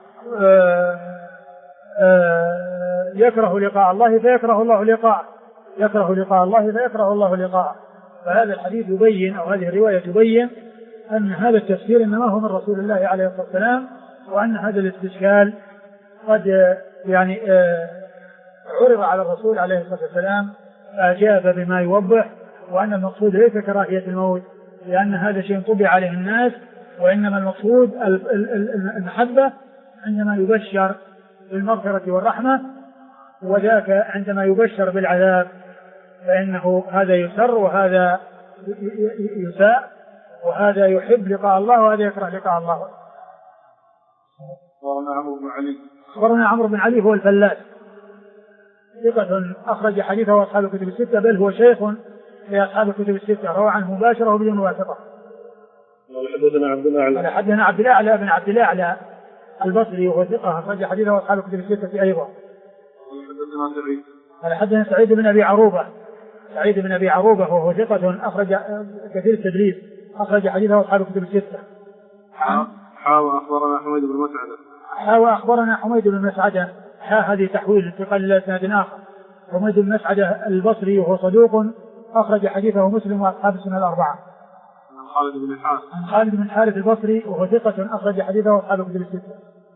يكره لقاء الله فيكره الله لقاءه، يكره لقاء الله فيكره الله لقاءه. فهذا الحديث يبين، أو هذه الرواية تبين، أن هذا التفسير إنما هو من رسول الله عليه الصلاة والسلام، وأن هذا الاستشكال قد يعني عرض على الرسول عليه الصلاة والسلام فأجاب بما يوضح، وأن المقصود ليس كراهية الموت، لأن هذا شيء طبع عليه الناس، وإنما المقصود المحبة عندما يبشر بالمغفرة والرحمة، وذاك عندما يبشر بالعذاب فإنه هذا يسر وهذا يساء، وهذا يحب لقاء الله وهذا يكره لقاء الله. أخبرنا عمرو بن علي هو الفلاس، ثقة أخرج حديثه أصحاب الكتب الستة، بل هو شيخ لأصحاب الكتب الستة، روى عنه مباشرة بدون واسطة. حدثنا عبد الأعلى بن عبد الأعلى البصري، وهو ثقة أخرج حديثه أصحاب الكتب الستة أيضا. حدثنا سعيد بن أبي عروبة وهو ثقة أخرج كثير التدريس، أخرج حديثه أصحاب الكتب الستة. أخبرنا حميد بن مسعدة هذه تحويل انتقال إلى إسناد آخر. حميد بن مسعدة البصري وهو صدوق أخرج حديثه مسلم وأصحاب السنن الأربعة. عن خالد بن الحارث البصري وهو ثقة أخرج حديثه أصحاب الكتب الستة.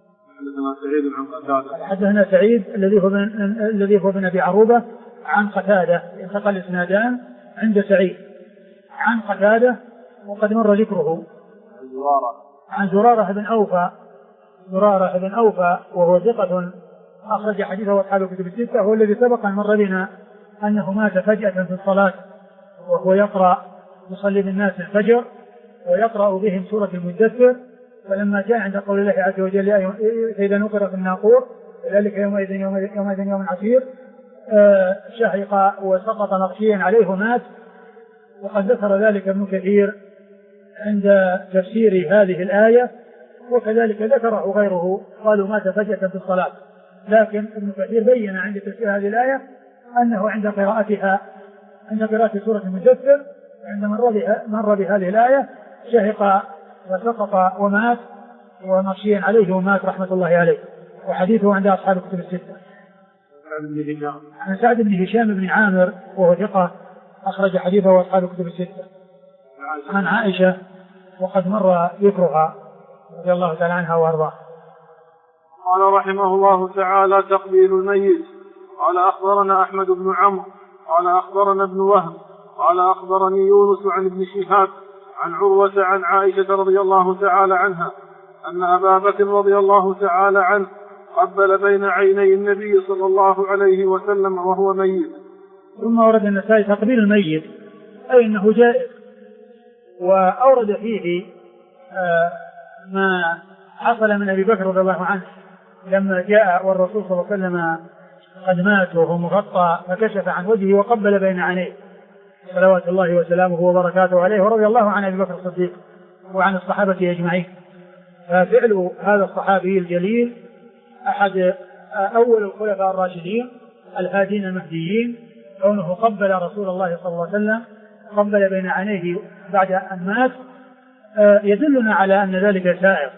حدثنا سعيد الذي هو بن أبي عروبة عن قتادة، انتقل إسنادان عند سعيد عن قتادة وقد مر ذكره. عن زرارة بن أوفى وهو ثقة أخرج حديثه أصحاب الكتب الستة، هو الذي سبق أن مر بنا أنه مات فجأة في الصلاة وهو يقرأ يصلي بالناس الفجر ويقرأ بهم سورة المدثر، فلما جاء عند قول الله عز وجل فإذا نقر في الناقور ذلك يومئذ يوم عسير شهق وسقط مغشيا عليه ومات. وقد ذكر ذلك ابن كثير عند تفسير هذه الآية، وكذلك ذكره غيره قالوا مات فجأة في الصلاة، لكن ابن كثير بين عند تفسير هذه الآية أنه عند قراءة سورة المدثر عندما مر بهذه الآية شهق وسقط ومات ومغشيا عليه ومات رحمة الله عليه. وحديثه عند أصحاب الكتب الستة. عن سعد بن هشام بن عامر وهو ثقة أخرج حديثه أصحاب الكتب الستة. عن عائشة وقد مر ذكرها رضي الله تعالى عنها وأرضاها. قال رحمه الله تعالى: تقبيل الميت. قال أخبرنا أحمد بن عمرو قال أخبرنا ابن وهب قال أخبرني يونس عن ابن شهاب عن عروة عن عائشة رضي الله تعالى عنها أن أبا بكر رضي الله تعالى عنه قبل بين عيني النبي صلى الله عليه وسلم وهو ميت. ثم ورد النسائي تقبيل الميت أي أنه جائز، وأورد فيه ما حصل من أبي بكر رضي الله عنه لما جاء والرسول صلى الله عليه وسلم قد مات وهو مغطى فكشف عن وجهه وقبل بين عينيه صلوات الله وسلامه وبركاته عليه، ورضي الله عن أبي بكر الصديق وعن الصحابة أجمعين. ففعل هذا الصحابي الجليل أحد أول الخلفاء الراشدين الهادين المهديين، كونه قبل رسول الله صلى الله عليه وسلم قبل بين عينيه بعد أن مات يدلنا على أن ذلك سائر.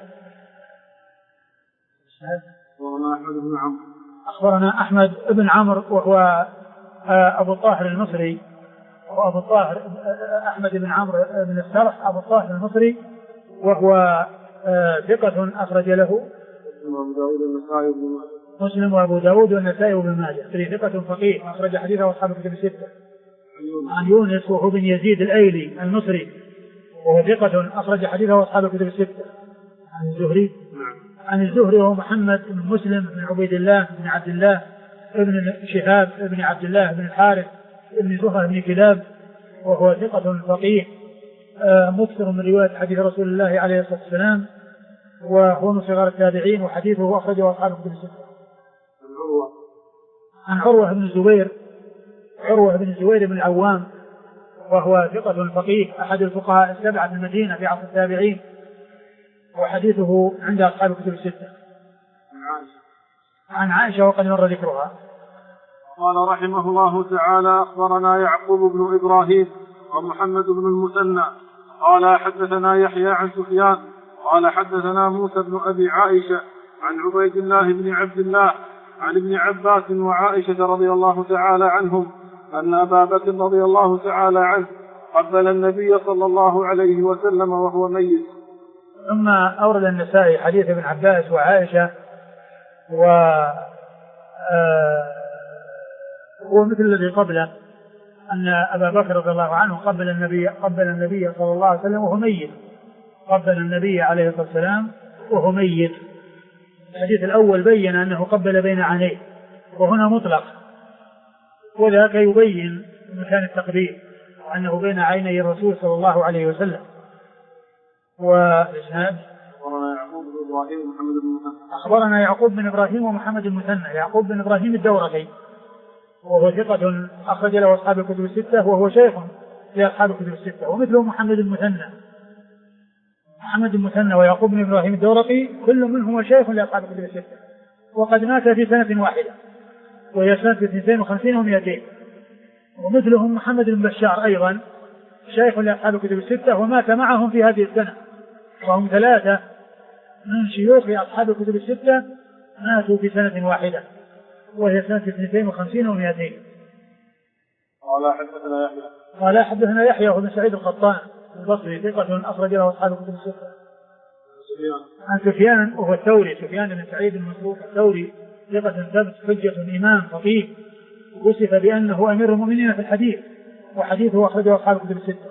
أخبرنا أحمد بن عمرو وهو أبو الطاهر المصري، وأبو الطاهر أحمد بن عمرو بن السرح أبو الطاهر المصري، وهو ثقة أخرج له مسلم وأبو داود والنسائي وابن ماجه، ثقة فقيه أخرج حديثه أصحاب الكتب الستة. عن يونس وهو بن يزيد الأيلي المصري وهو ثقة أخرج حديثه أصحاب الكتب الستة. عن الزهري وهو محمد بن مسلم بن عبيد الله بن عبد الله ابن شهاب بن عبد الله بن الحارث ابن زهرة بن كلاب، وهو ثقة فقيه مكثر من رواية حديث رسول الله عليه الصلاة والسلام، وهو من صغار التابعين، وحديثه أخرجه أصحاب الكتب الستة. عن عروة بن الزبير بن العوام وهو ثقة فقيه أحد الفقهاء السبعة في المدينة في عصر التابعين، وحديثه عند أصحاب الكتب الستة. عن عائشة وقد مر ذكرها. قال رحمه الله تعالى: أخبرنا يعقوب بن إبراهيم ومحمد بن المثنى قال حدثنا يحيى عن سفيان قال حدثنا موسى بن أبي عائشة عن عبيد الله بن عبد الله عن ابن عباس وعائشة رضي الله تعالى عنهم أن أبا بكر رضي الله تعالى عنه قبل النبي صلى الله عليه وسلم وهو ميت. ثم أورد النسائي حديث ابن عباس وعائشة ومثل الذي قبله أن أبا بكر رضي الله عنه قبل النبي صلى الله عليه وسلم وهو ميت، قبل النبي عليه الصلاة والسلام وهو ميت. الحديث الأول بين أنه قبل بين عينيه، وهنا مطلق، وذاك يبين مكان التقبيل أنه بين عيني الرسول صلى الله عليه وسلم. وإسناد أخبرنا يعقوب بن إبراهيم ومحمد المثنى. يعقوب بن إبراهيم الدورقي وهو ثقة أخرج له أصحاب الكتب الستة، وهو شيخ لأصحاب الكتب الستة، ومثله محمد المثنى ويعقوب بن إبراهيم الدورقي كل منهما شيخ لأصحاب الكتب الستة، وقد مات في سنة واحدة وهي سنة 52 و200. ومثلهم محمد بن بشار أيضا شيخ لأصحاب الكتب الستة ومات معهم في هذه السنة، وهم ثلاثة من شيوخ أصحاب الكتب الستة ماتوا في سنة واحدة وهي سنة 52 و200. قال حدثنا يحيى بن سعيد القطان البصري ثقة أخرج له أصحاب الكتب الستة. عن سفيان وهو الثوري، سفيان بن سعيد المسروق الثوري ثقة ثبت حجة إمام فقيه، وصف بأنه أمير المؤمنين في الحديث، وحديثه أخرجه أصحاب الكتب الستة.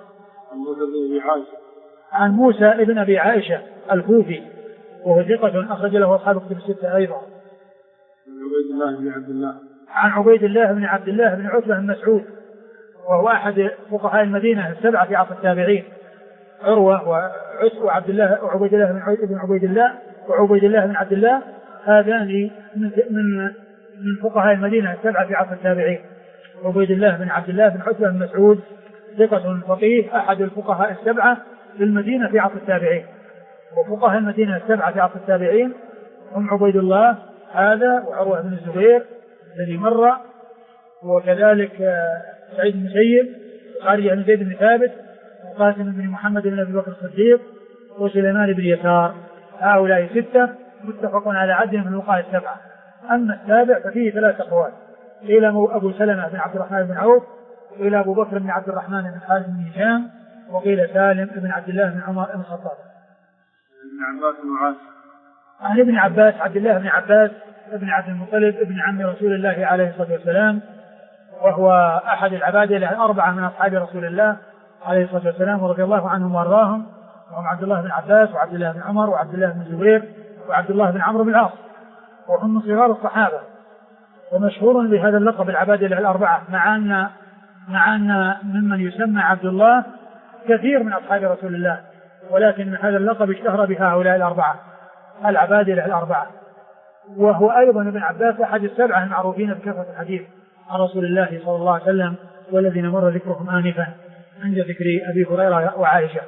عن موسى ابن أبي عائشة الكوفي وهو ثقة أخرج له أصحاب الكتب الستة أيضا. عبيد الله بن عبد الله. عن عبيد الله بن عبد الله بن عتبة بن مسعود وهو أحد فقهاء المدينة السبعة في عصر التابعين. عروة وعبد الله وعبيد الله بن عبيد الله وعبيد الله بن عبد الله هذان من فقهاء المدينة السبعة في عصر التابعين. عبيد الله بن عبد الله بن عتبة بن مسعود ثقة فقيه أحد الفقهاء السبعة في المدينة في عصر التابعين. وفقهاء المدينة السبعة في عصر التابعين هم عبيد الله هذا وعروة بن الزبير الذي مر، وكذلك سعيد بن المسيب وخارجة بن زيد بن ثابت وقاسم بن محمد بن أبي بكر الصديق وسليمان بن يسار. هؤلاء ستة متفق على عدهم من الفقهاء السبعة. أما السابع ففيه 3 أقوال، قيل أبو سلمة بن عبد الرحمن بن عوف، وقيل أبو بكر بن عبد الرحمن بن خالد بن هشام، وقيل سالم بن عبد الله بن عمر بن الخطاب. ابن عباس وعائشة. عن ابن عباس عبد الله بن عباس ابن عبد المطلب ابن عم رسول الله عليه الصلاة والسلام، وهو أحد العباد الأربعة من أصحاب رسول الله عليه الصلاة والسلام ورضي الله عنهم وأرضاهم، وهم عبد الله بن عباس وعبد الله بن عمر وعبد الله بن الزبير وعبد الله بن عمرو بن العاص، وهم من صغار الصحابة، ومشهور بهذا اللقب العباد الأربعة، مع أن ممن يسمى عبد الله كثير من أصحاب رسول الله، ولكن هذا اللقب اشتهر بهؤلاء الأربعة العباد الأربعة. وهو أيضا ابن عباس أحد السبعة المعروفين بكثرة الحديث عن رسول الله صلى الله عليه وسلم، والذين مر ذكرهم آنفا عند ذكر أبي هريرة وعائشة،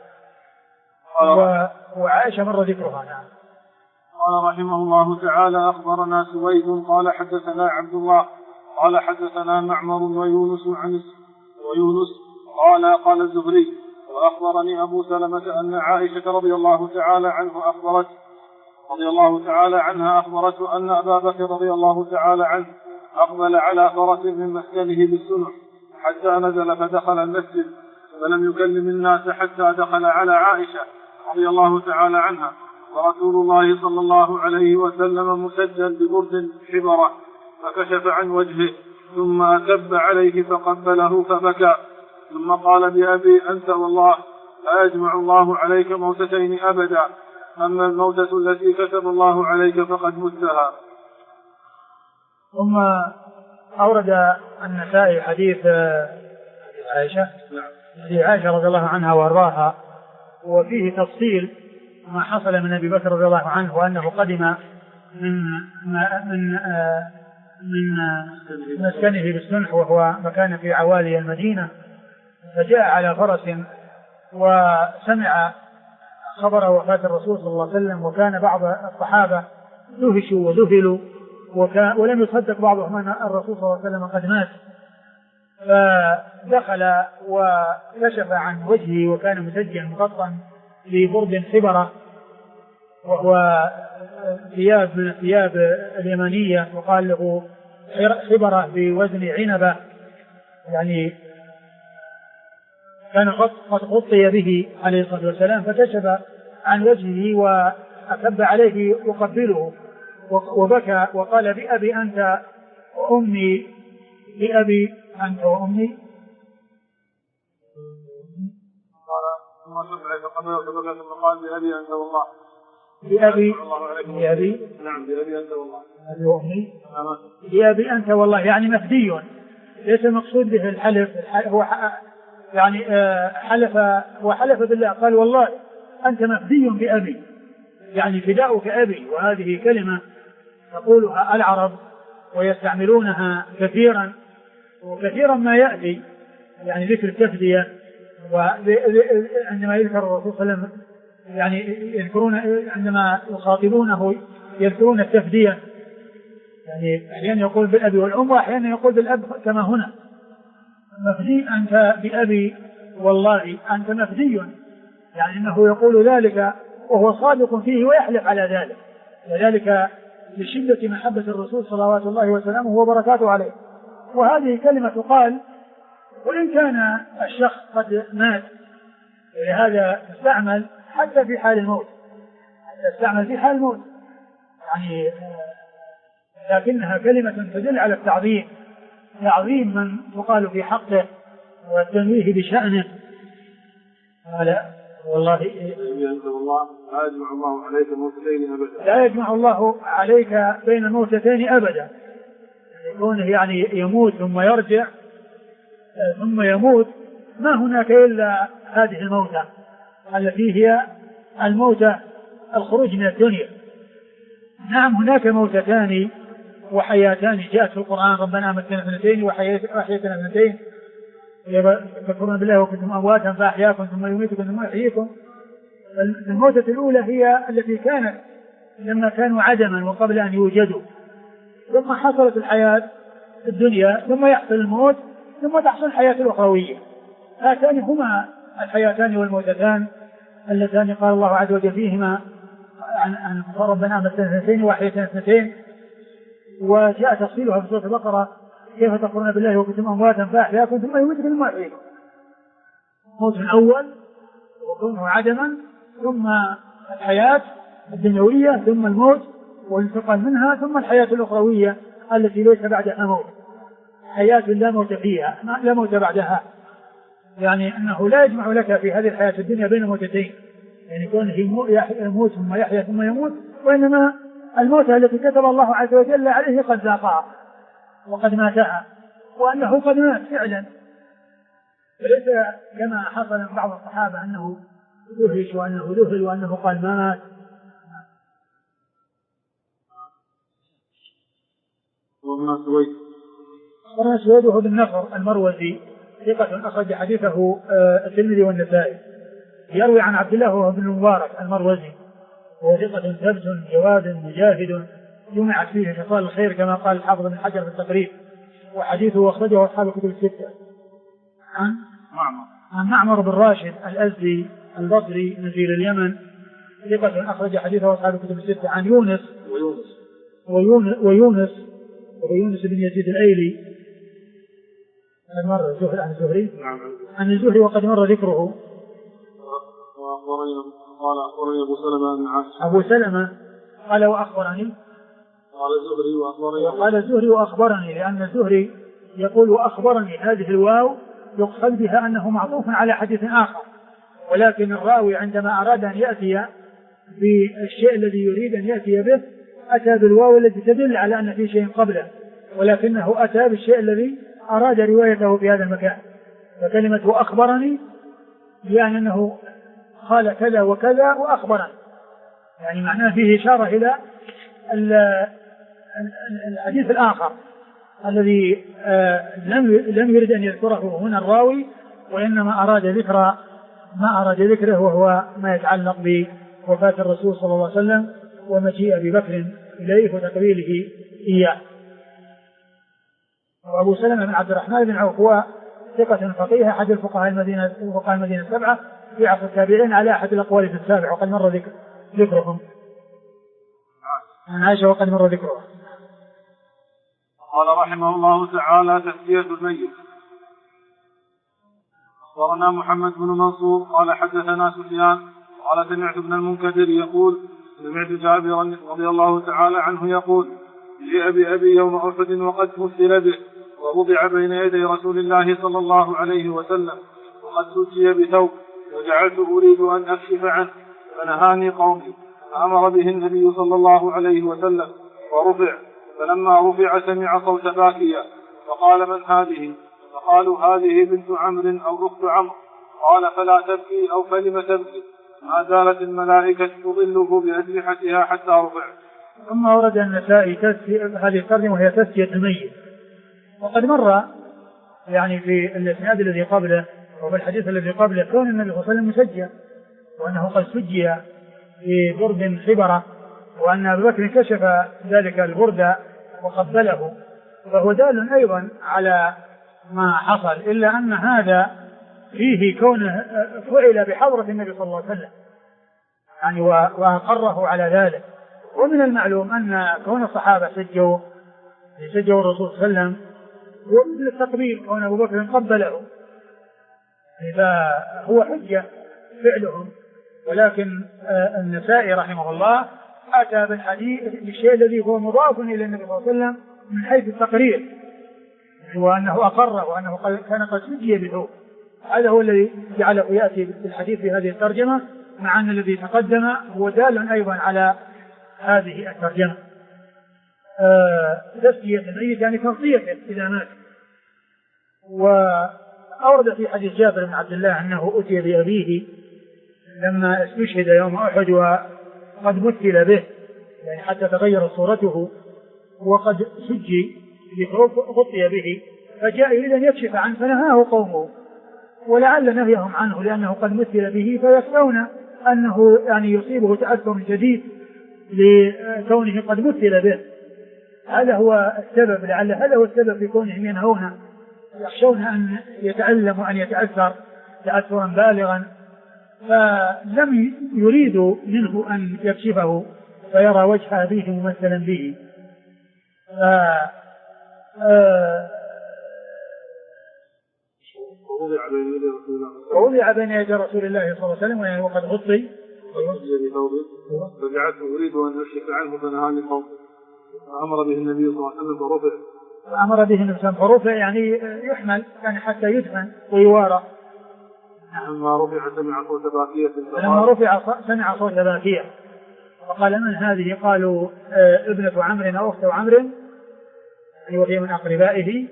وعائشة مر ذكرها. نعم. قال رحمه الله تعالى: أخبرنا سويد قال حدثنا عبد الله قال حدثنا معمر ويونس قال الزهري: وأخبرني أبو سلمة أن عائشة رضي الله تعالى عنها أخبرته أن أبا بكر رضي الله تعالى عنه أقبل على فرس من مسكنه بالسنع حتى نزل فدخل المسجد فلم يكلم الناس حتى دخل على عائشة رضي الله تعالى عنها، ورسول الله صلى الله عليه وسلم مسجل ببرد حبرة، فكشف عن وجهه ثم أكب عليه فقبله فبكى، ثم قال: بأبي أنت والله لا يجمع الله عليك موتتين أبدا، أما الموتة التي كتب الله عليك فقد متها. ثم أورد النسائي حديث عائشة رضي الله عنها وارضاها، وفيه تفصيل ما حصل من أبي بكر رضي الله عنه، وأنه قدم من مسكنه بالسنح وهو مكان في عوالي المدينة، فجاء على فرس وسمع خبر وفاة الرسول صلى الله عليه وسلم، وكان بعض الصحابة دهشوا وذهلوا ولم يصدق بعضهم أن الرسول صلى الله عليه وسلم قد مات، فدخل وكشف عن وجهه وكان مسجلا مغطى ببرد حبرة، وهو ثياب من الثياب اليمانية، وقال له حبرة بوزن عنبة، يعني كان قد غطي به عليه الصلاة والسلام، فكشف عن وجهه وأكب عليه يقبله وبكى وقال: بأبي أنت وأمي، بأبي أنت وأمي. قال: ثم شفع فقبله فبكى ثم قال: بأبي أنت والله. بأبي نعم، بأبي أنت والله. أبي وأمي. بأبي أنت والله، يعني مفدي، ليس المقصود به الحلف، هو يعني حلف بالله، قال: والله أنت مفدي بأبي، يعني فداؤك أبي. وهذه كلمة تقولها العرب ويستعملونها كثيرا، وكثيرا ما يأتي يعني ذكر التفدية، وعندما يذكر الرسول صلى الله عليه وسلم يعني يذكرون عندما يخاطبونه يذكرون التفدية، يعني أحيانا يقول بالأبي والأم، وأحيانا يقول بالأب كما هنا. مفدي أنت بأبي والله أنت مفدي، يعني أنه يقول ذلك وهو صادق فيه ويحلف على ذلك، وذلك لشدة محبة الرسول صلوات الله وسلامه وبركاته عليه. وهذه كلمة تقال وإن كان الشخص قد مات، ولهذا تستعمل حتى في حال الموت، يعني لكنها كلمة تدل على التعظيم، تعظيم من تقال في حقه والتنويه بشأنه. والله لا يجمع الله عليك موتتين أبدا. لا يجمع الله عليك بين موتتين أبدا، يكونه يعني يموت ثم يرجع ثم يموت، ما هناك إلا هذه الموتة التي هي الموتة الخروج من الدنيا. نعم هناك موتتان وحياتان جاءت في القرآن، ربنا أمتنا اثنتين وحياتنا اثنتين، تكفرون بالله وكنتم أمواتا فأحياكم ثم يميتكم ثم يحييكم. الموتة الأولى هي التي كانت لما كانوا عدما وقبل أن يوجدوا، ثم حصلت الحياة الدنيا ثم يحصل الموت ثم تحصل الحياة الأخروية. هاتان هما الحياتان والموتتان اللتان قال الله عز وجل فيهما عن ربنا أمتنا اثنتين وحياتنا اثنتين، وجاء تفصيلها في سورة البقرة كيف تكفرون بالله وكنتم أمواتا فأحياكم ثم يميتكم ثم يحييكم. موت الأول وكونه عدما، ثم الحياة الدنيوية، ثم الموت والانتقال منها، ثم الحياة الأخروية التي ليس بعدها موت، حياة لا موت فيها لا موت بعدها. يعني أنه لا يجمع لك في هذه الحياة الدنيا بين موتتين، يعني كونه يموت ثم يحيا ثم يموت، وإنما الموتة التي كتب الله عز وجل عليه قد ذاقها وقد ماتها، وأنه قد مات فعلا، وليس كما حصل من بعض الصحابة أنه دهش وأنه ذهل وأنه قال مات. وابن سويد وهو بن نصر المروزي ثقة أخرج حديثه الترمذي والنسائي، يروي عن عبد الله وهو بن المبارك المروزي، وهو ثقة ثبت جواد مجاهد جمعت فيه خصال الخير كما قال الحافظ بن حجر في التقريب، وحديثه أخرجه أصحاب الكتب الستة. عن معمر بن راشد الأزدي البصري نزيل اليمن ثقة أخرج حديثه أصحاب الكتب الستة. عن ويونس بن يزيد الأيلي عن الزهري وقد مر ذكره. وأخبرني أبو سلمة قال وأخبرني، قال الزهري وأخبرني، لأن الزهري يقول وأخبرني، هذه الواو يقصد بها أنه معطوف على حديث آخر، ولكن الراوي عندما أراد أن يأتي بالشيء الذي يريد أن يأتي به أتى بالواو التي تدل على أن في شيء قبله، ولكنه أتى بالشيء الذي أراد روايته في هذا المكان. فكلمة وأخبرني يعني أنه قال كذا وكذا وأخبرني، يعني معناه فيه إشارة إلى الحديث الآخر الذي لم يرد أن يذكره هنا الراوي، وإنما أراد ذكر ما أراد ذكره، وهو ما يتعلق بوفاة الرسول صلى الله عليه وسلم ومجيء أبي بكر إليه وتقبيله إياه. وأبو سلمة بن عبد الرحمن بن عوف هو ثقة فقيه أحد فقهاء المدينة السبعة في عصر التابعين على أحد الأقوال في السابع، وقد مر ذكرهم عن عائشة وقد مر ذكرها. قال رحمه الله تعالى تسلية الميت. أخبرنا محمد بن منصور قال حدثنا سفيان قال سمعت ابن المنكدر يقول سمعت جابر رضي الله تعالى عنه يقول جاء بأبي يوم أحد وقد مثل به ووضع بين يدي رسول الله صلى الله عليه وسلم وقد سجي بثوب وجعلت أريد أن أكشف عنه فنهاني قومي فأمر به النبي صلى الله عليه وسلم ورفع، فلما رفع سمع صوت باكيا فقال من هذه؟ فقالوا هذه بنت عمرو أو أخت عمرو. قال فلا تبكي أو فلم تبكي؟ ما زالت الملائكة تظله بأجنحتها حتى رفع. ثم ورد النسائي هذه الترجمة وهي تسلية الميت، وقد مر يعني في الإسناد الذي قبله وفي الحديث الذي قبله كون النبي صلى الله عليه وسلم مسجى، وأنه قد سجي في برد حبرة، وأن أبي بكر كشف ذلك البرد وقبله، فهو دال أيضا على ما حصل، إلا أن هذا فيه كونه فعل بحضرة النبي صلى الله عليه وسلم يعني وأقره على ذلك. ومن المعلوم أن كون الصحابة سجوا الرسول صلى الله عليه وسلم ومثل التقبيل كون أبو بكر قبله، فهو حجة فعلهم. ولكن النسائي رحمه الله أتى بالشيء الذي هو مضاف إلى النبي صلى الله عليه وسلم من حيث التقرير، وأنه أقره وأنه كان قد سجي به، هذا هو الذي جعله يأتي بالحديث في هذه الترجمة، مع أن الذي تقدم هو دال أيضا على هذه الترجمة. تسلية الميت يعني تغطيته إذا مات. وأورد في حديث جابر بن عبد الله أنه أتي بأبيه لما استشهد يوم أحد وقد مثل به، يعني حتى تغير صورته وقد سجي غطي به، فجاء يريد أن يكشف عنه فنهاه قومه، ولعل نهيهم عنه لأنه قد مثل به، فيخشون أنه يعني يصيبه تأثر شديد لكونه قد مثل به. هذا هو السبب، لعل هذا هو السبب في كونهم ينهون، يخشون أن يتألم وأن يتأثر تأثرا بالغا، فلم يريدوا منه أن يكشفه فيرى وجه أبيه ممثلا به. ووضع بين يدي رسول الله صلى الله عليه وسلم وقد غطي فجعلت أريد أن أكشف عنه فنهاني قومه، فأمر به النبي صلى الله عليه وسلم فرفع. أمر به النبي صلى الله عليه وسلم فرفع يعني يحمل، يعني حتى يدفن ويوارى. لما رفع سمع صوت باكية، لما رفع سمع صوت باكية فقال من هذه؟ قالوا ابنة عمرو أو أخت عمرو وهي من أقربائه.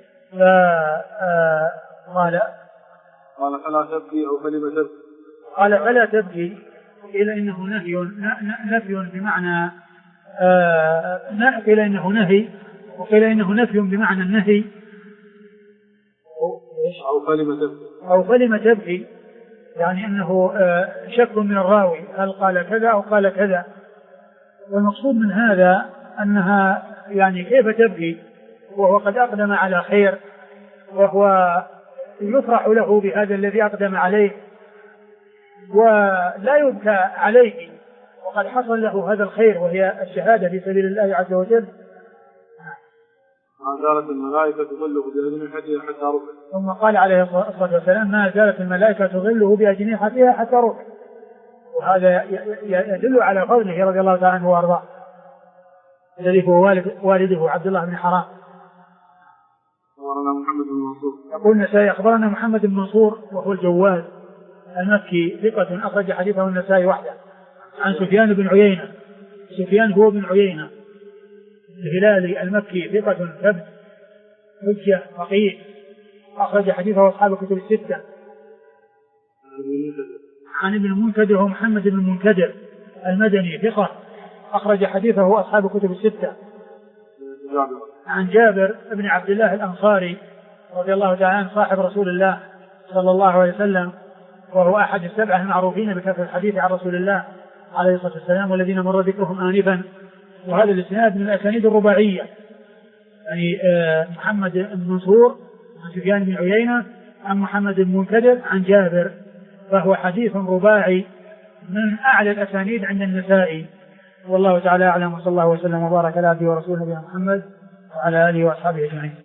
قال فلا تبكي أو فلم تبكي؟ قال فلا تبكي، قيل إنه نفي بمعنى قيل إنه نهي، وقيل إنه نفي بمعنى النهي. أو فلم تبكي يعني أنه شك من الراوي هل قال كذا أو قال كذا. والمقصود من هذا أنها يعني كيف تبكي وهو قد أقدم على خير، وهو يفرح له بهذا الذي أقدم عليه ولا يبكى عليه وقد حصل له هذا الخير وهي الشهادة في سبيل الله عز وجل. ما زالت الملائكة تظله بأجنحتها حتى رفع. ثم قال عليه الصلاة والسلام ما زالت الملائكة تظله بأجنحتها حتى رفع، وهذا يدل على فضله رضي الله تعالى عنه وارضاه، الذي هو والده عبد الله بن حرام. أخبرنا محمد بن منصور. يقول النسائي أخبرنا محمد بن منصور وهو الجواز المكي ثقة أخرج حديثه النسائي وحده، عن سفيان بن عيينة. سفيان هو بن عيينة الهلالي المكي ثقة ثبت حجة فقيه أخرج حديثه أصحاب الكتب الستة. عن ابن المنكدر هو محمد بن المنكدر المدني ثقة أخرج حديثه أصحاب الكتب الستة. عن جابر بن عبد الله الأنصاري رضي الله تعالى عنه صاحب رسول الله صلى الله عليه وسلم، وهو أحد السبعة المعروفين بكثرة الحديث عن رسول الله عليه الصلاة والسلام والذين مر ذكرهم آنفا. وهذا الإسناد من الأسانيد الرباعية، يعني محمد بن منصور عن سفيان بن عيينة عن محمد بن منكدر عن جابر، فهو حديث رباعي من أعلى الأسانيد عند النسائي. والله تعالى أعلم، وصلى الله وسلم وبارك على عبده ورسوله نبينا محمد وعلى آله وأصحابه أجمعين.